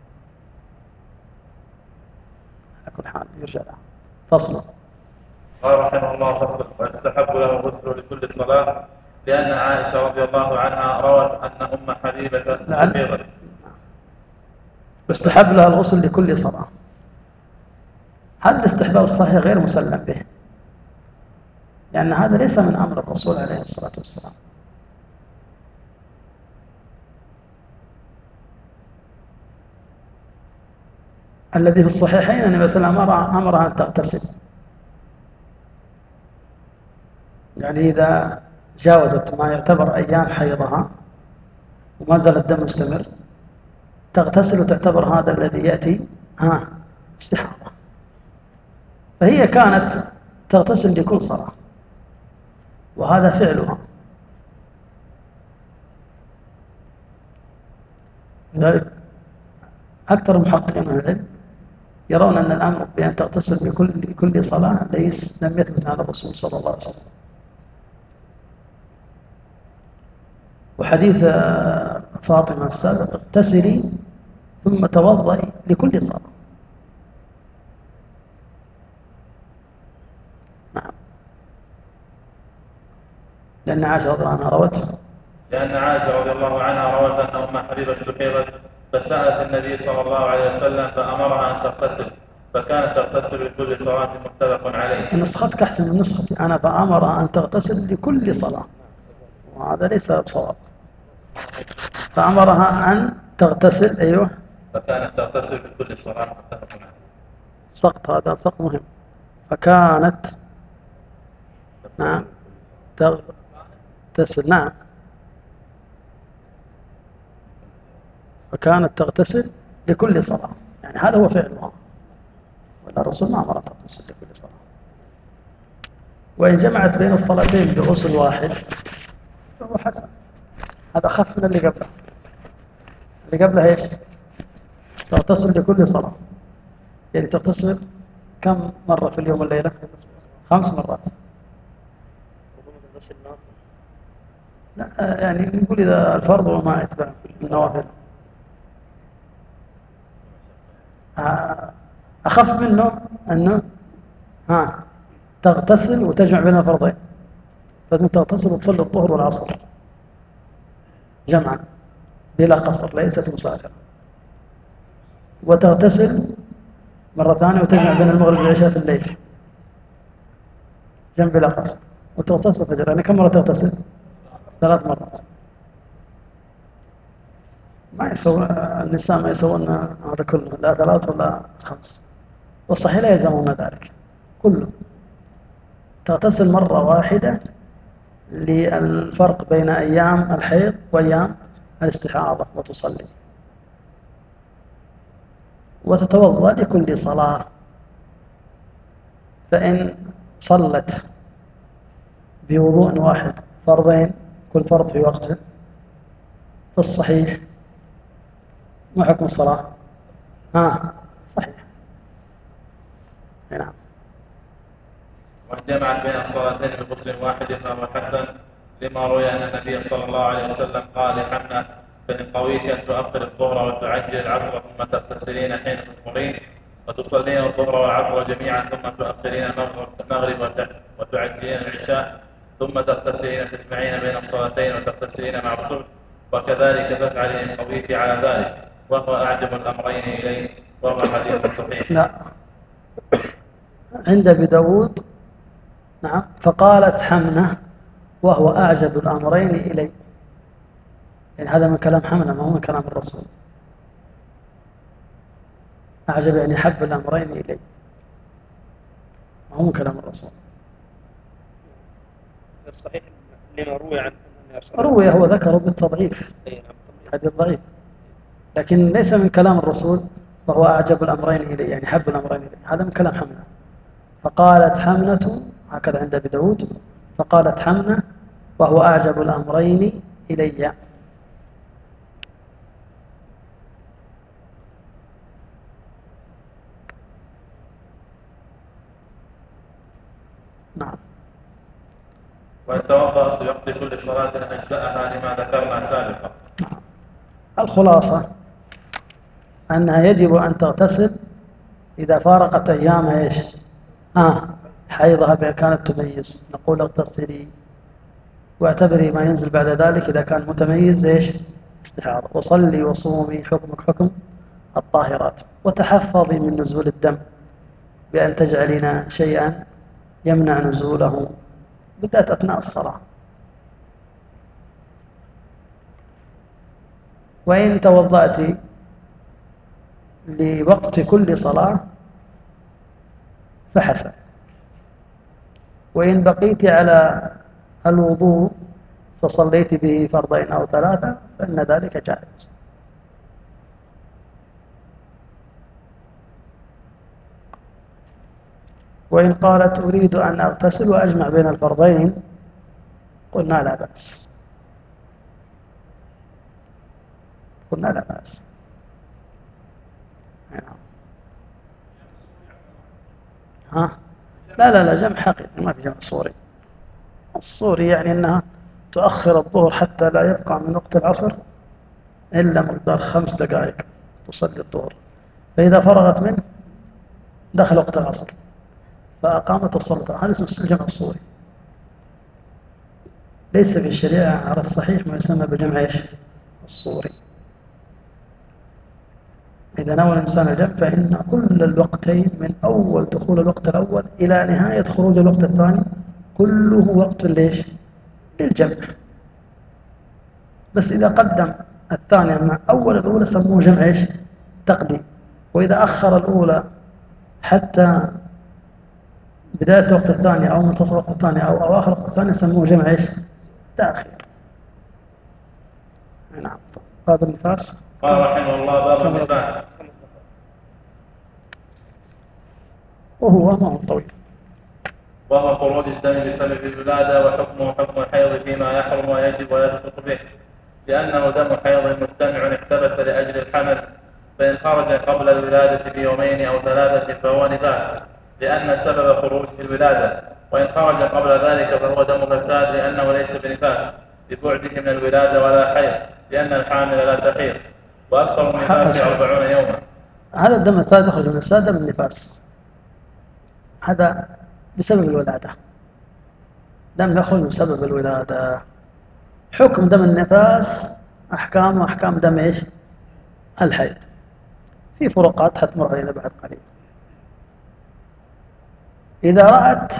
على كل حال يرجع له. فصل. قال رحمه الله فصل. ويستحب له الغسل لكل صلاة، لأن عائشة رضي الله عنها روت أن أم حبيبة استحيضت. يستحب لها الغسل لكل صلاة. هذا الاستحباب الصحيح غير مسلم به، لأن هذا ليس من أمر الرسول عليه الصلاة والسلام. الذي في الصحيحين أن النبي صلى الله عليه وسلم أمرها أن تغتسل. يعني إذا جاوزت ما يعتبر أيام حيضها وما زال الدم مستمر تغتسل وتعتبر هذا الذي يأتي ها استحاضة. فهي كانت تغتسل لكل صلاة، وهذا فعلها. لذلك أكثر محققين العلم يرون أن الأمر بأن تغتسل بكل كل صلاة ليس لم يثبت عن الرسول صلى الله عليه وسلم. وحديث فاطمة السابق اغتسلي ثم توضئي لكل صلاة. نعم. لأن عائشة رضي الله عنها روت لأن عائشة رضي الله عنها روت أن أم حبيبة استحيضت فسألت النبي صلى الله عليه وسلم فأمرها أن تغتسل، فكانت تغتسل لكل صلاة متفق عليه. نسختك أحسن من نسختي أنا، فأمرها أن تغتسل لكل صلاة، وهذا ليس بصواب. فأمرها أن تغتسل. أيوه. فكانت تغتسل لكل صلاة متفق عليه. سقط هذا سقط مهم. فكانت نعم تغتسل. نعم فكانت تغتسل لكل صلاة، يعني هذا هو فعلها، ولا الرسول ما أمر تغتسل لكل صلاة. وإن جمعت بين الصلاتين بغسل واحد فهو حسن، هذا أخف من اللي قبله. اللي قبله إيش؟ تغتسل لكل صلاة، يعني تغتسل كم مرة في اليوم والليلة؟ خمس مرات. لا يعني نقول إذا الفرض وما يتبع النوافل. أخف منه أنه ها تغتسل وتجمع بين الفرضين، فأنت تغتسل وتصلي الظهر والعصر جمعا بلا قصر، ليست مسافرة، وتغتسل مرة ثانية وتجمع بين المغرب والعشاء في الليل جنب بلا قصر، وتغتسل الفجر. يعني كم مرة تغتسل؟ ثلاث مرات. ما يسوي النساء ما يسوون هذا كله، لا ثلاث ولا خمس، والصحيح لا يلزمون ذلك كله. تغتسل مرة واحدة للفرق بين أيام الحيض وأيام الاستحاضة وتصلي، وتتوضأ لكل صلاة. فإن صلت بوضوء واحد فرضين كل فرض في وقته فالصحيح ما حكم الصلاة؟ ها صحيح. نعم. وإن جمعت بين الصلاتين بغسل واحد فهو حسن، لما روي أن النبي صلى الله عليه وسلم قال لحمنا: فإن قويت أن تؤخر الظهر وتعجل العصر ثم تغتسلين حين تطهرين، وتصلين الظهر والعصر جميعا ثم تؤخرين المغرب وتعجلين العشاء، ثم تغتسلين تجمعين بين الصلاتين وتغتسلين مع الصبح، وكذلك تفعلين إن قويت على ذلك، وهو أعجب الأمرين إليه، وهو حديث صحيح. لا، عند أبي داود نعم فقالت حمنة وهو أعجب الأمرين إلي، يعني هذا من كلام حمنة ما هو من كلام الرسول. أعجب يعني حب الأمرين إلي، ما هو من كلام الرسول. صحيح لما روي عنه روي هو ذكره بالتضعيف، حديث ضعيف، لكن ليس من كلام الرسول وهو أعجب الأمرين إلي يعني حب الأمرين إلي، هذا من كلام حمنة. فقالت حمنة هكذا عند أبي داود، فقالت حمنة وهو أعجب الأمرين إلي. نعم. وإن توضأت في وقت كل صلاة أجزأها لما ذكرنا سابقا. نعم. الخلاصة أنها يجب أن تغتسل إذا فارقت أيام إيش؟ آه حيضها بأن كانت تميز، نقول اغتسلي واعتبري ما ينزل بعد ذلك إذا كان متميز إيش؟ استحاضة. وصلي وصومي حكمك حكم الطاهرات، وتحفظي من نزول الدم بأن تجعلين شيئا يمنع نزوله بالذات أثناء الصلاة. وإن توضأت لوقت كل صلاة فحسن، وإن بقيت على الوضوء فصليت به فرضين أو ثلاثة فإن ذلك جائز. وإن قالت أريد أن أغتسل وأجمع بين الفرضين قلنا لا بأس، قلنا لا بأس. ها لا لا لا جمع حقيقي ما في جمع صوري. الصوري يعني أنها تؤخر الظهر حتى لا يبقى من وقت العصر إلا مقدار خمس دقائق تصلي الظهر، فإذا فرغت منه دخل وقت العصر فأقامت الصلاة. هذا اسمه الجمع الصوري. ليس في الشريعة على الصحيح ما يسمى بجمع إيش؟ الصوري. إذا نوى الإنسان الجمع فإن كل الوقتين من أول دخول الوقت الأول إلى نهاية خروج الوقت الثاني كله وقت ليش؟ للجمع. بس إذا قدم الثانية مع أول الأولى سموه جمع إيش؟ تقديم. وإذا أخر الأولى حتى بداية وقت الثانية أو منتصف وقت الثانية أو أواخر وقت الثانية يسموه جمع إيش؟ تأخير. نعم. باب النفاس. قال رحمه الله: باب كم النفاس. وهو ما هو طويل. وهو خروج الدم بسبب الولادة، وحكمه حكم الحيض فيما يحرم ويجب ويسقط به، لأنه دم حيض مجتمع احتبس لأجل الحمل، فإن خرج قبل الولادة بيومين أو ثلاثة فهو نفاس لأن سبب خروجه الولادة، وإن خرج قبل ذلك فهو دم فساد لأنه ليس بنفاس لبعده من الولادة ولا حيض، لأن الحامل لا تحيض. وأكثر النفاس أربعون يوما. هذا الدم الثالث يخرج من السادة من النفاس، هذا بسبب الولادة، دم يخرج بسبب الولادة. حكم دم النفاس أحكام وأحكام دم إيش؟ الحيض، في فروقات حتمر علينا بعد قليل. إذا رأت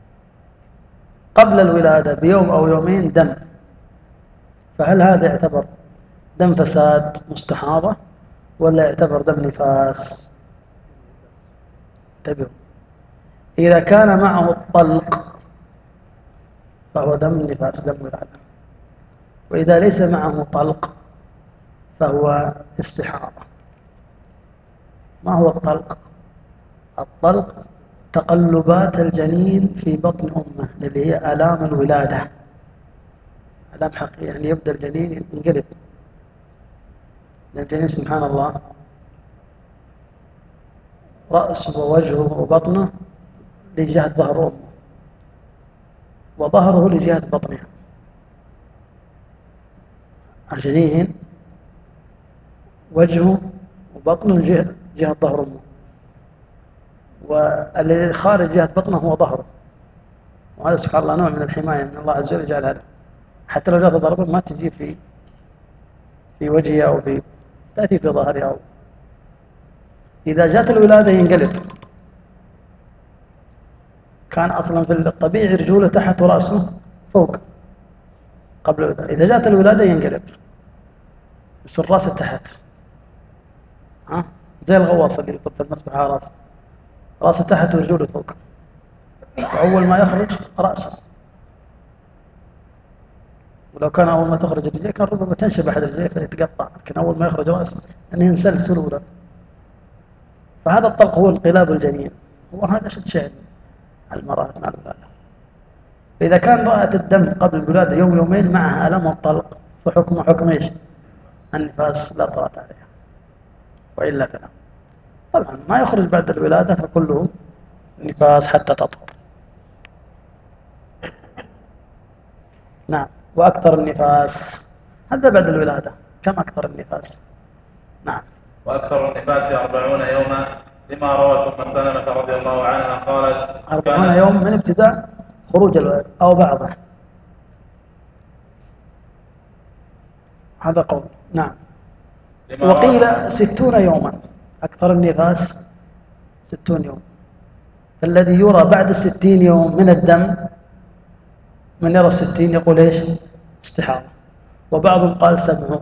قبل الولادة بيوم أو يومين دم، فهل هذا يعتبر دم فساد مستحاضة ولا يعتبر دم نفاس؟ انتبهوا، إذا كان معه الطلق فهو دم نفاس، دم ولادة. وإذا ليس معه طلق فهو استحاضة. ما هو الطلق؟ الطلق تقلبات الجنين في بطن أمه اللي هي آلام الولادة، آلام حقيقية، يعني يبدأ الجنين ينقلب. الجنين سبحان الله رأسه ووجهه وبطنه لجهة ظهر أمه، وظهره لجهة بطنها. الجنين وجهه وبطنه جهة, جهة ظهر أمه، والذي خارج جهة بطنه هو ظهره. وهذا سبحان الله نوع من الحماية من الله عز وجل جعل هذا، حتى لو جاءت ضربة ما تجي في في وجهها أو في تأتي في ظهرها. أو إذا جاءت الولادة ينقلب، كان أصلا في الطبيعي رجوله تحت ورأسه فوق قبل الولادة، إذا جاءت الولادة ينقلب يصير رأسه تحت، ها زي الغواصة اللي يطب في المسبح على رأسه، رأسه تحت ورجوله فوق، وأول ما يخرج رأسه. ولو كان أول ما تخرج الرجلين كان ربما تنشب أحد الرجلين فيتقطع، لكن أول ما يخرج رأسه أنه ينسل سلولا. فهذا الطلق هو انقلاب الجنين، هو هذا شد شيء المرأة مع الولادة. فإذا كان رأت الدم قبل الولادة يوم يومين معها ألم الطلق فحكمه حكم إيش؟ النفاس، لا صلاة عليها، وإلا فلا. طبعا ما يخرج بعد الولادة فكله نفاس حتى تطهر. نعم. وأكثر النفاس هذا بعد الولادة. كم أكثر النفاس؟ نعم. وأكثر النفاس أربعون يوما، لما روت أم سلمة رضي الله عنها قالت: أربعون يوم من ابتداء خروج الولد أو بعضه، هذا قول. نعم. وقيل ستون يوما، أكثر النفاس ستون يوم. الذي يرى بعد الستين يوم من الدم، من يرى الستين يقول إيش؟ استحاضة. وبعضهم قال سبعون.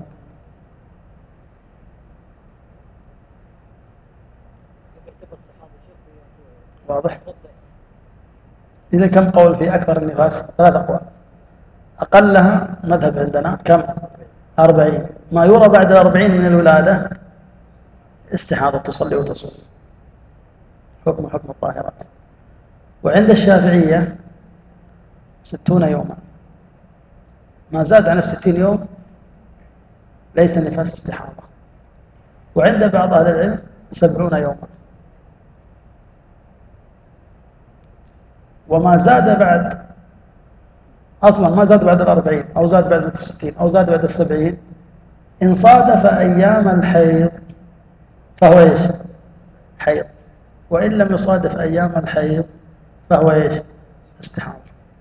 واضح؟ إذا كم قول في أكثر النفاس؟ ثلاث أقوال، أقلها مذهب عندنا كم؟ أربعين. ما يرى بعد الأربعين من الولادة استحاضة، تصلي وتصوم، حكم حكم الطاهرات. وعند الشافعية ستون يوما، ما زاد عن الستين يوم ليس نفاس استحاضة. وعند بعض أهل العلم سبعون يوما. وما زاد بعد، أصلا ما زاد بعد الأربعين أو زاد بعد الستين أو زاد بعد السبعين، إن صادف أيام الحيض فهو إيش؟ حيض. وإن لم يصادف أيام الحيض فهو إيش؟ استحاضة.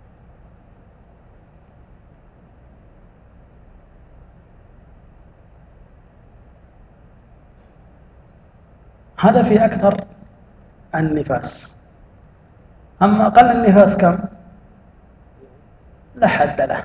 هذا في أكثر النفاس. أما أقل النفاس كم؟ لا حد له.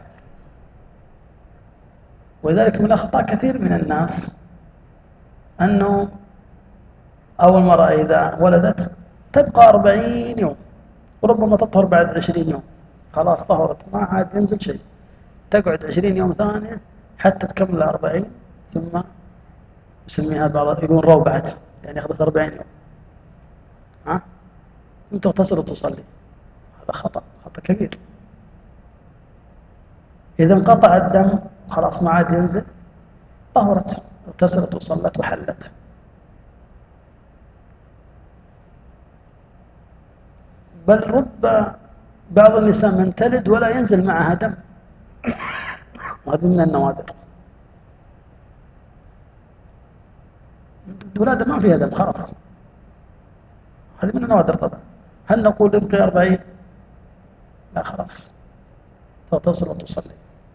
ولذلك من أخطاء كثير من الناس أنه أول مرة إذا ولدت تبقى أربعين يوم، وربما تطهر بعد عشرين يوم، خلاص طهرت ما عاد ينزل شيء، تقعد عشرين يوم ثانية حتى تكمل أربعين، ثم يسميها بعض يقول روبعت، يعني أخذت أربعين يوم، ها ثم تغتسل وتصلي. هذا خطأ، خطأ كبير. إذا انقطع الدم خلاص ما عاد ينزل، طهرت اغتسلت وصلت وحلت. بل رب بعض النساء من تلد ولا ينزل معها دم، وهذه من النوادر. الولادة ما فيها دم خلاص، هذه من النوادر طبعا. هل نقول ابقي أربعين؟ لا خلاص، تغتسل وتصلي.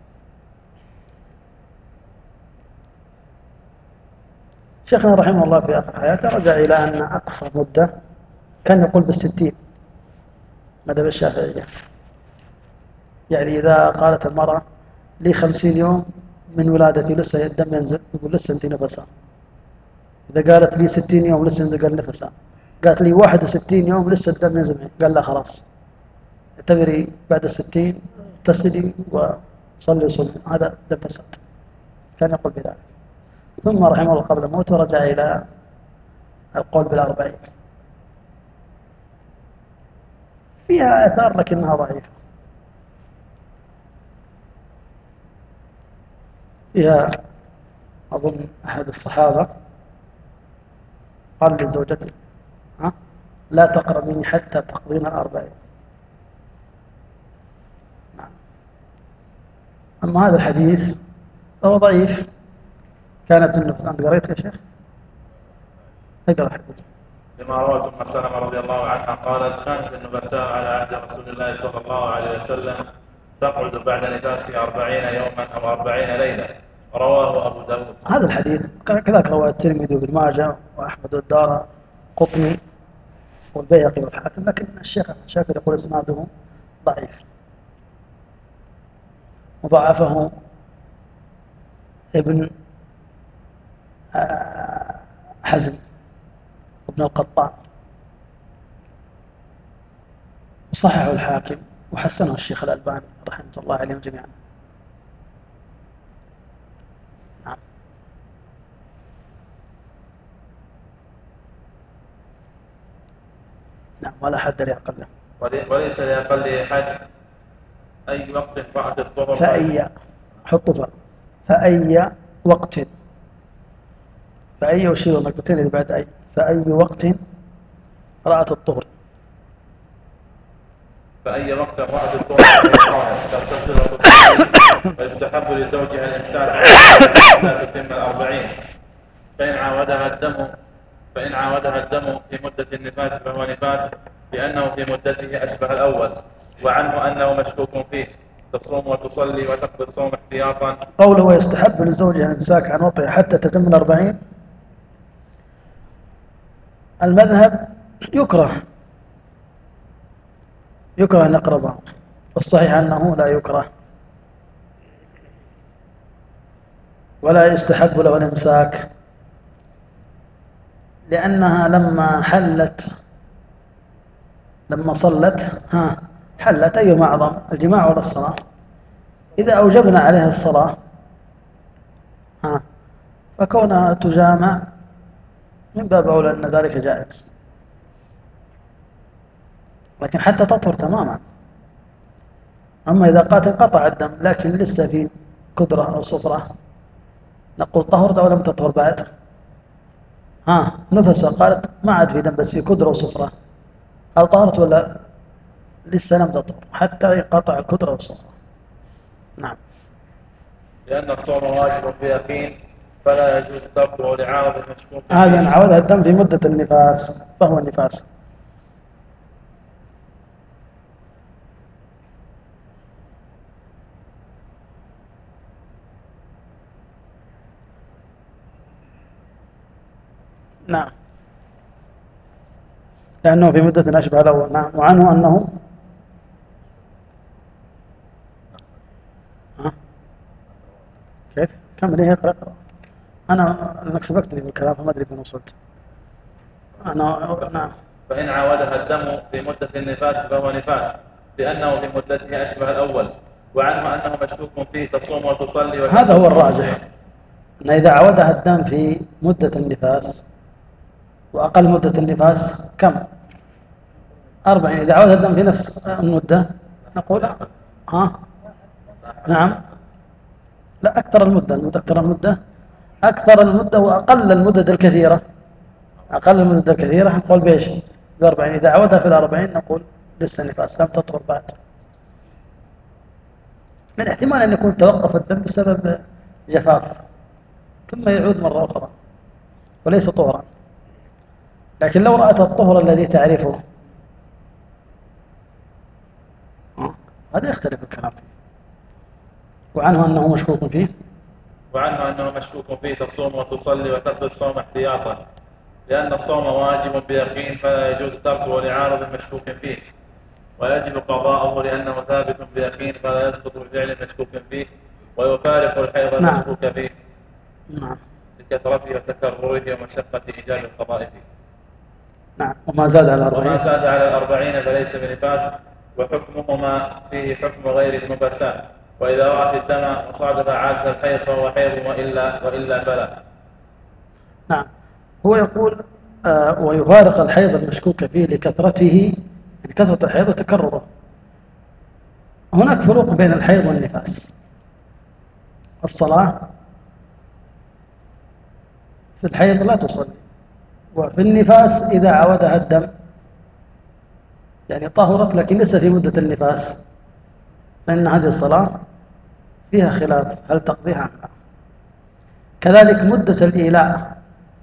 شيخنا رحمه الله في آخر حياته رجع إلى أن أقصى مدة كان يقول بالستين، مذهب الشافعية. يعني إذا قالت المرأة لي خمسين يوم من ولادتي لسه الدم ينزل، يقول لسه أنت نفسها. إذا قالت لي ستين يوم لسه ينزل، قال نفسها. قالت لي واحد وستين يوم لسه الدم ينزل، قال لا خلاص اعتبري بعد الستين اغتسلي وصلي وصلي، هذا دم فساد. كان يقول بذلك. ثم رحمه الله قبل موته رجع إلى القول بالأربعين. فيها آثار لكنها ضعيفة. فيها أظن أحد الصحابة قال لزوجته ها لا تقربيني حتى تقضين الأربعين. نعم. أما هذا الحديث فهو ضعيف. كانت النفس. أنت قريت يا شيخ؟ اقرأ الحديث. لما رواه ام سلمة رضي الله عنها قالت: كانت النفساء على عهد رسول الله صلى الله عليه وسلم تقعد بعد نفاسها أربعين يوما أو أربعين ليلة. رواه أبو داود. هذا الحديث كذلك رواه الترمذي وابن ماجه وأحمد والدار قطني والبيهقي والحاكم، لكن الشيخ شاكر يقول إسناده ضعيف، وضعفه ابن حزم وابن القطان، وصححه الحاكم وحسنه الشيخ الألباني رحمه الله عليهم جميعا. نعم. نعم. ولا حد لأقله. وليس لأقل حد أي وقت بعد الظهر. فأي حطوا فاء فأي وقت، فأي وشيلوا النقطتين اللي بعد أي، فأي وقت رأت الطهر. فأي وقت رأت الطهر تغتسل وتصلي، ويستحب لزوجها الإمساك حتى تتم الأربعين. فإن عاودها الدم فإن عاودها الدم في مدة النفاس فهو نفاس، لأنه في مدته أشبه الأول، وعنه أنه مشكوك فيه. تصوم وتصلي وتقضي الصوم احتياطا. قوله ويستحب لزوجها الإمساك عن وطئه حتى تتم الأربعين، المذهب يكره يكره أن يقربها، والصحيح أنه لا يكره ولا يستحب له الإمساك، لأنها لما حلت لما صلت ها حلت أيهما أعظم، الجماع ولا الصلاة؟ إذا أوجبنا عليها الصلاة ها فكونها تجامع من باب أولى أن ذلك جائز، لكن حتى تطهر تماما. أما إذا قالت انقطع الدم لكن لسه في كدرة أو صفرة، نقول طهرت أو لم تطهر بعد؟ ها نفسها قالت ما عاد في دم بس في كدرة وصفرة، هل طهرت ولا لسه لم تطهر حتى يقطع الكدرة والصفرة؟ نعم. لأن الصوم واجب في يقين، فلا يجوز تركه لعارض مشكوك. هذا إن عودها الدم في مدة النفاس فهو النفاس. نعم، لأنه في مدة أشبه الأول. نعم. وعنه أنه ها؟ كيف؟ كمل إيه اقرأ. أنا أنك سبقتني بالكلام فما أدري فين وصلت. أنا نعم فإن عاودها الدم في مدة النفاس فهو نفاس لأنه في مدته أشبه الأول، وعنه أنه مشكوك فيه تصوم وتصلي هذا هو الراجح، أن إذا عودها الدم في مدة النفاس، وأقل مدة النفاس كم؟ أربعين. إذا عودها الدم في نفس المدة نقول ها نعم لا أكثر المدة المدة أكثر المدة أكثر المدة وأقل المدة الكثيرة أقل المدة الكثيرة نقول بإيش؟ بأربعين. إذا عودها في الأربعين نقول لسه نفاس لم تطهر بعد. من احتمال أن يكون توقف الدم بسبب جفاف ثم يعود مرة أخرى وليس طهرا، لكن لو رأت الطهر الذي تعرفه هذا يختلف الكلام فيه. وعنه أنه مشكوك فيه وعنه أنه مشكوك فيه تصوم وتصلي وتقضي الصوم احتياطا، لأن الصوم واجب بيقين فلا يجوز تركه لعارض مشكوك فيه، ويجب قضاءه لأنه ثابت بيقين فلا يسقط بفعل مشكوك فيه، ويفارق الحيض المشكوك نعم. فيه نعم لكثرته وتكرره ومشقة إيجاب القضاء فيه. نعم. وما زاد على وما الأربعين زاد على الأربعين فليس بنفاس، وحكمهما فيه حكم غير النفساء، وإذا رأت الدم وصادف عادة الحيض فهو حيض وإلا, وإلا فلا. نعم. هو يقول آه ويفارق الحيض المشكوك فيه لكثرته، يعني كثرة الحيض وتكرره. هناك فروق بين الحيض والنفاس. الصلاة في الحيض لا تصلي، وفي النفاس إذا عودها الدم يعني طهرت لكن لسه في مدة النفاس، فإن هذه الصلاة فيها خلاف هل تقضيها أم لا. كذلك مدة الإيلاء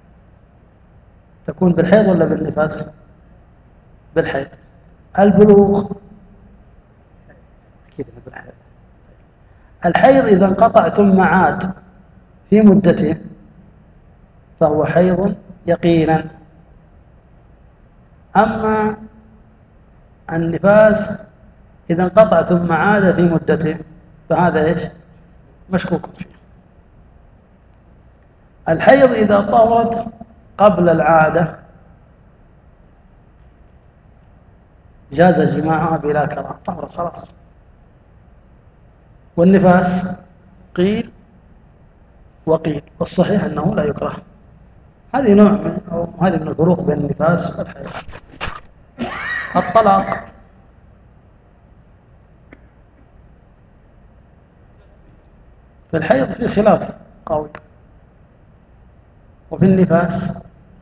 تكون بالحيض ولا بالنفاس؟ بالحيض. البلوغ أكيد بالحيض. الحيض إذا انقطع ثم عاد في مدته فهو حيض يقينا. أما النفاس إذا انقطع ثم عاد في مدته فهذا إيش؟ مشكوك فيه. الحيض إذا طهرت قبل العادة جاز جماعها بلا كراهة، طهرت خلاص. والنفاس قيل وقيل، والصحيح أنه لا يكره. هذه نوع من أو هذه من الفروق بين النفاس والحيض. الطلاق في الحيض في خلاف قوي، وفي النفاس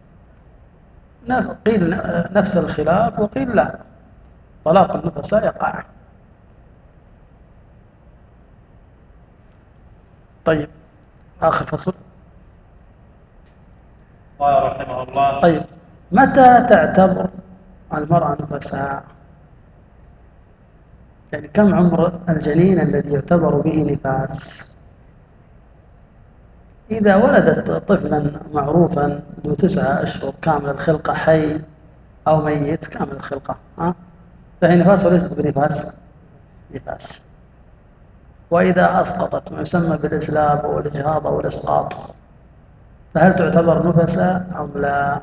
قيل نفس الخلاف وقيل لا، طلاق النفساء يقع. طيب آخر فصل. قال رحمه الله. طيب متى تعتبر المرأة نفساء؟ يعني كم عمر الجنين الذي يعتبر به نفاس؟ إذا ولدت طفلا معروفا ذو تسعة أشهر كامل الخلقة حي أو ميت كامل الخلقة ها؟ فهي نفاس وليست بنفاس؟ نفاس. وإذا أسقطت ما يسمى بالإسلاب أو الإجهاض أو الإسقاط فهل تعتبر نفساء أم لا؟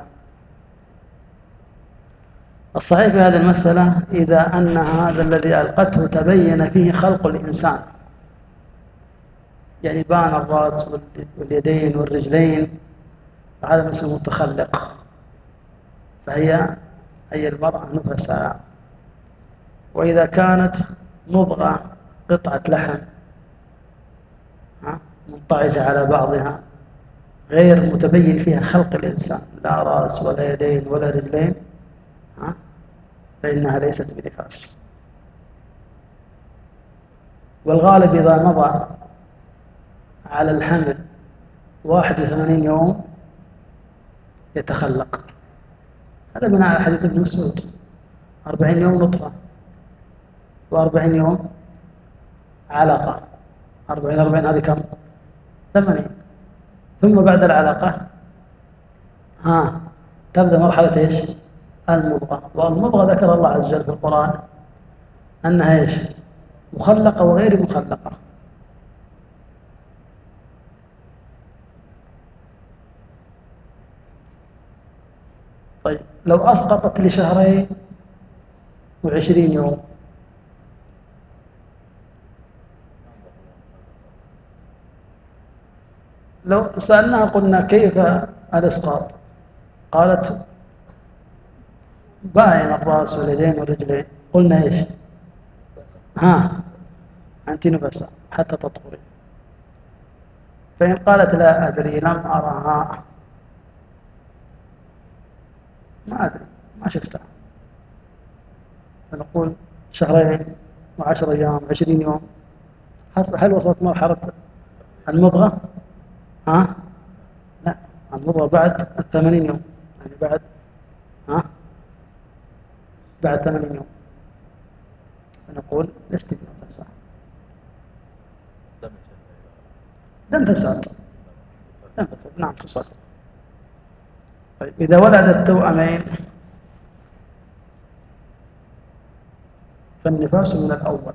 الصحيح في هذه المسألة إذا أن هذا الذي ألقته تبين فيه خلق الإنسان، يعني بان الرأس واليدين والرجلين، فهذا مثل متخلق، فهي أي المرأة نفساء. وإذا كانت مضغة قطعة لحم منطعجة على بعضها غير متبين فيها خلق الإنسان، لا رأس ولا يدين ولا رجلين، فإنها ليست بنفاس. والغالب إذا مضى على الحمل واحد وثمانين يوم يتخلق. هذا بناء على حديث ابن مسعود، أربعين يوم نطفة وأربعين يوم علقة، أربعين أربعين هذه كم؟ ثمانين. ثم بعد العلاقة ها تبدأ مرحلة إيش؟ المضغة. والمضغة ذكر الله عز وجل في القرآن أنها إيش؟ مخلقة وغير مخلقة. طيب لو أسقطت لشهرين وعشرين يوم لو سألناها قلنا كيف الإسقاط؟ قالت باين الرأس واليدين والرجلين. قلنا إيش؟ ها أنت نفسها حتى تطهري. فإن قالت لا أدري لم أرها ما أدري ما شفتها، فنقول شهرين وعشر أيام عشرين يوم. هل وصلت مرحلة المضغة؟ ها؟ لا، المضغة بعد الثمانين يوم، يعني بعد ها؟ بعد ثمانين يوم فنقول الاستبناء فساد. دم فساد دم فساد نعم تصل. طيب إذا ولد التوأمين فالنفاس من الأول.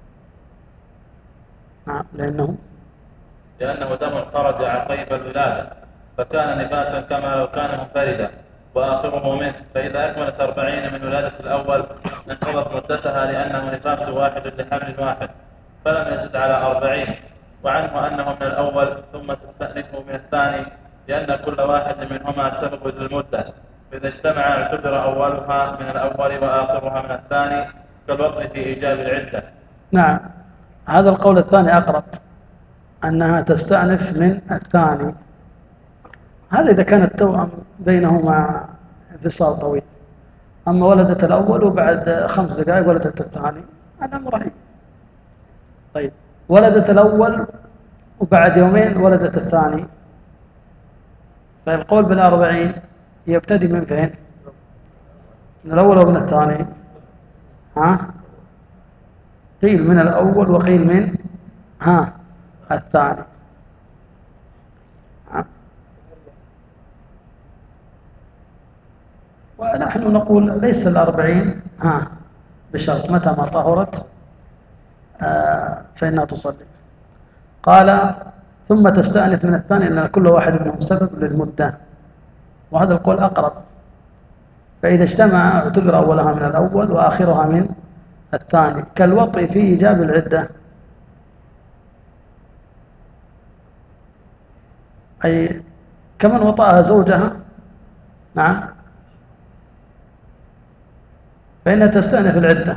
نعم لأنه لأنه دم خرج عقيب الولادة فكان نفاسا كما لو كان منفردا وآخره منه، فإذا أكملت أربعين من ولادة الأول انقضت مدتها لأنه نفاس واحد لحمل واحد فلم يزد على أربعين، وعنه أنه من الأول ثم تستأنفه من الثاني لأن كل واحد منهما سبب للمدة، فإذا اجتمع اعتبر أولها من الأول وآخرها من الثاني كالوقت في إيجاب العدة. نعم هذا القول الثاني أقرب، أنها تستأنف من الثاني. هذا إذا كان التوأم بينهما انفصال طويل. أما ولدت الأول وبعد خمس دقائق ولدت الثاني هذا أمر رهيب. طيب ولدت الأول وبعد يومين ولدت الثاني، فالقول بالأربعين يبتدي من فين؟ من الأول ومن الثاني؟ ها؟ قيل من الأول وقيل من ها الثاني. ها؟ ونحن نقول ليس الأربعين ها بشرط متى ما طهرت آه فإنها تصلي. قال ثم تستأنف من الثاني لأن كل واحد منهم سبب للمدة، وهذا القول أقرب. فإذا اجتمع اعتبر أولها من الأول وآخرها من الثاني كالوطء في إيجاب العدة، أي كمن وطأها زوجها نعم فإنها تستأنف العدة.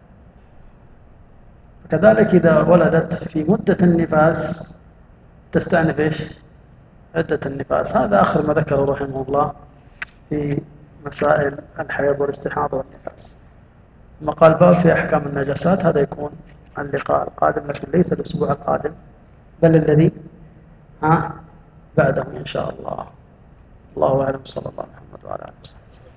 كذلك إذا ولدت في مدة النفاس تستأنف إيش؟ عدة النفاس. هذا آخر ما ذكره رحمه الله في مسائل الحيض والاستحاضة والنفاس. ثم قال باب في أحكام النجاسات، هذا يكون اللقاء القادم لكن ليس الأسبوع القادم بل الذي ها بعده إن شاء الله. الله أعلم، صلى الله عليه وسلم وعلى آله وصحبه وسلم.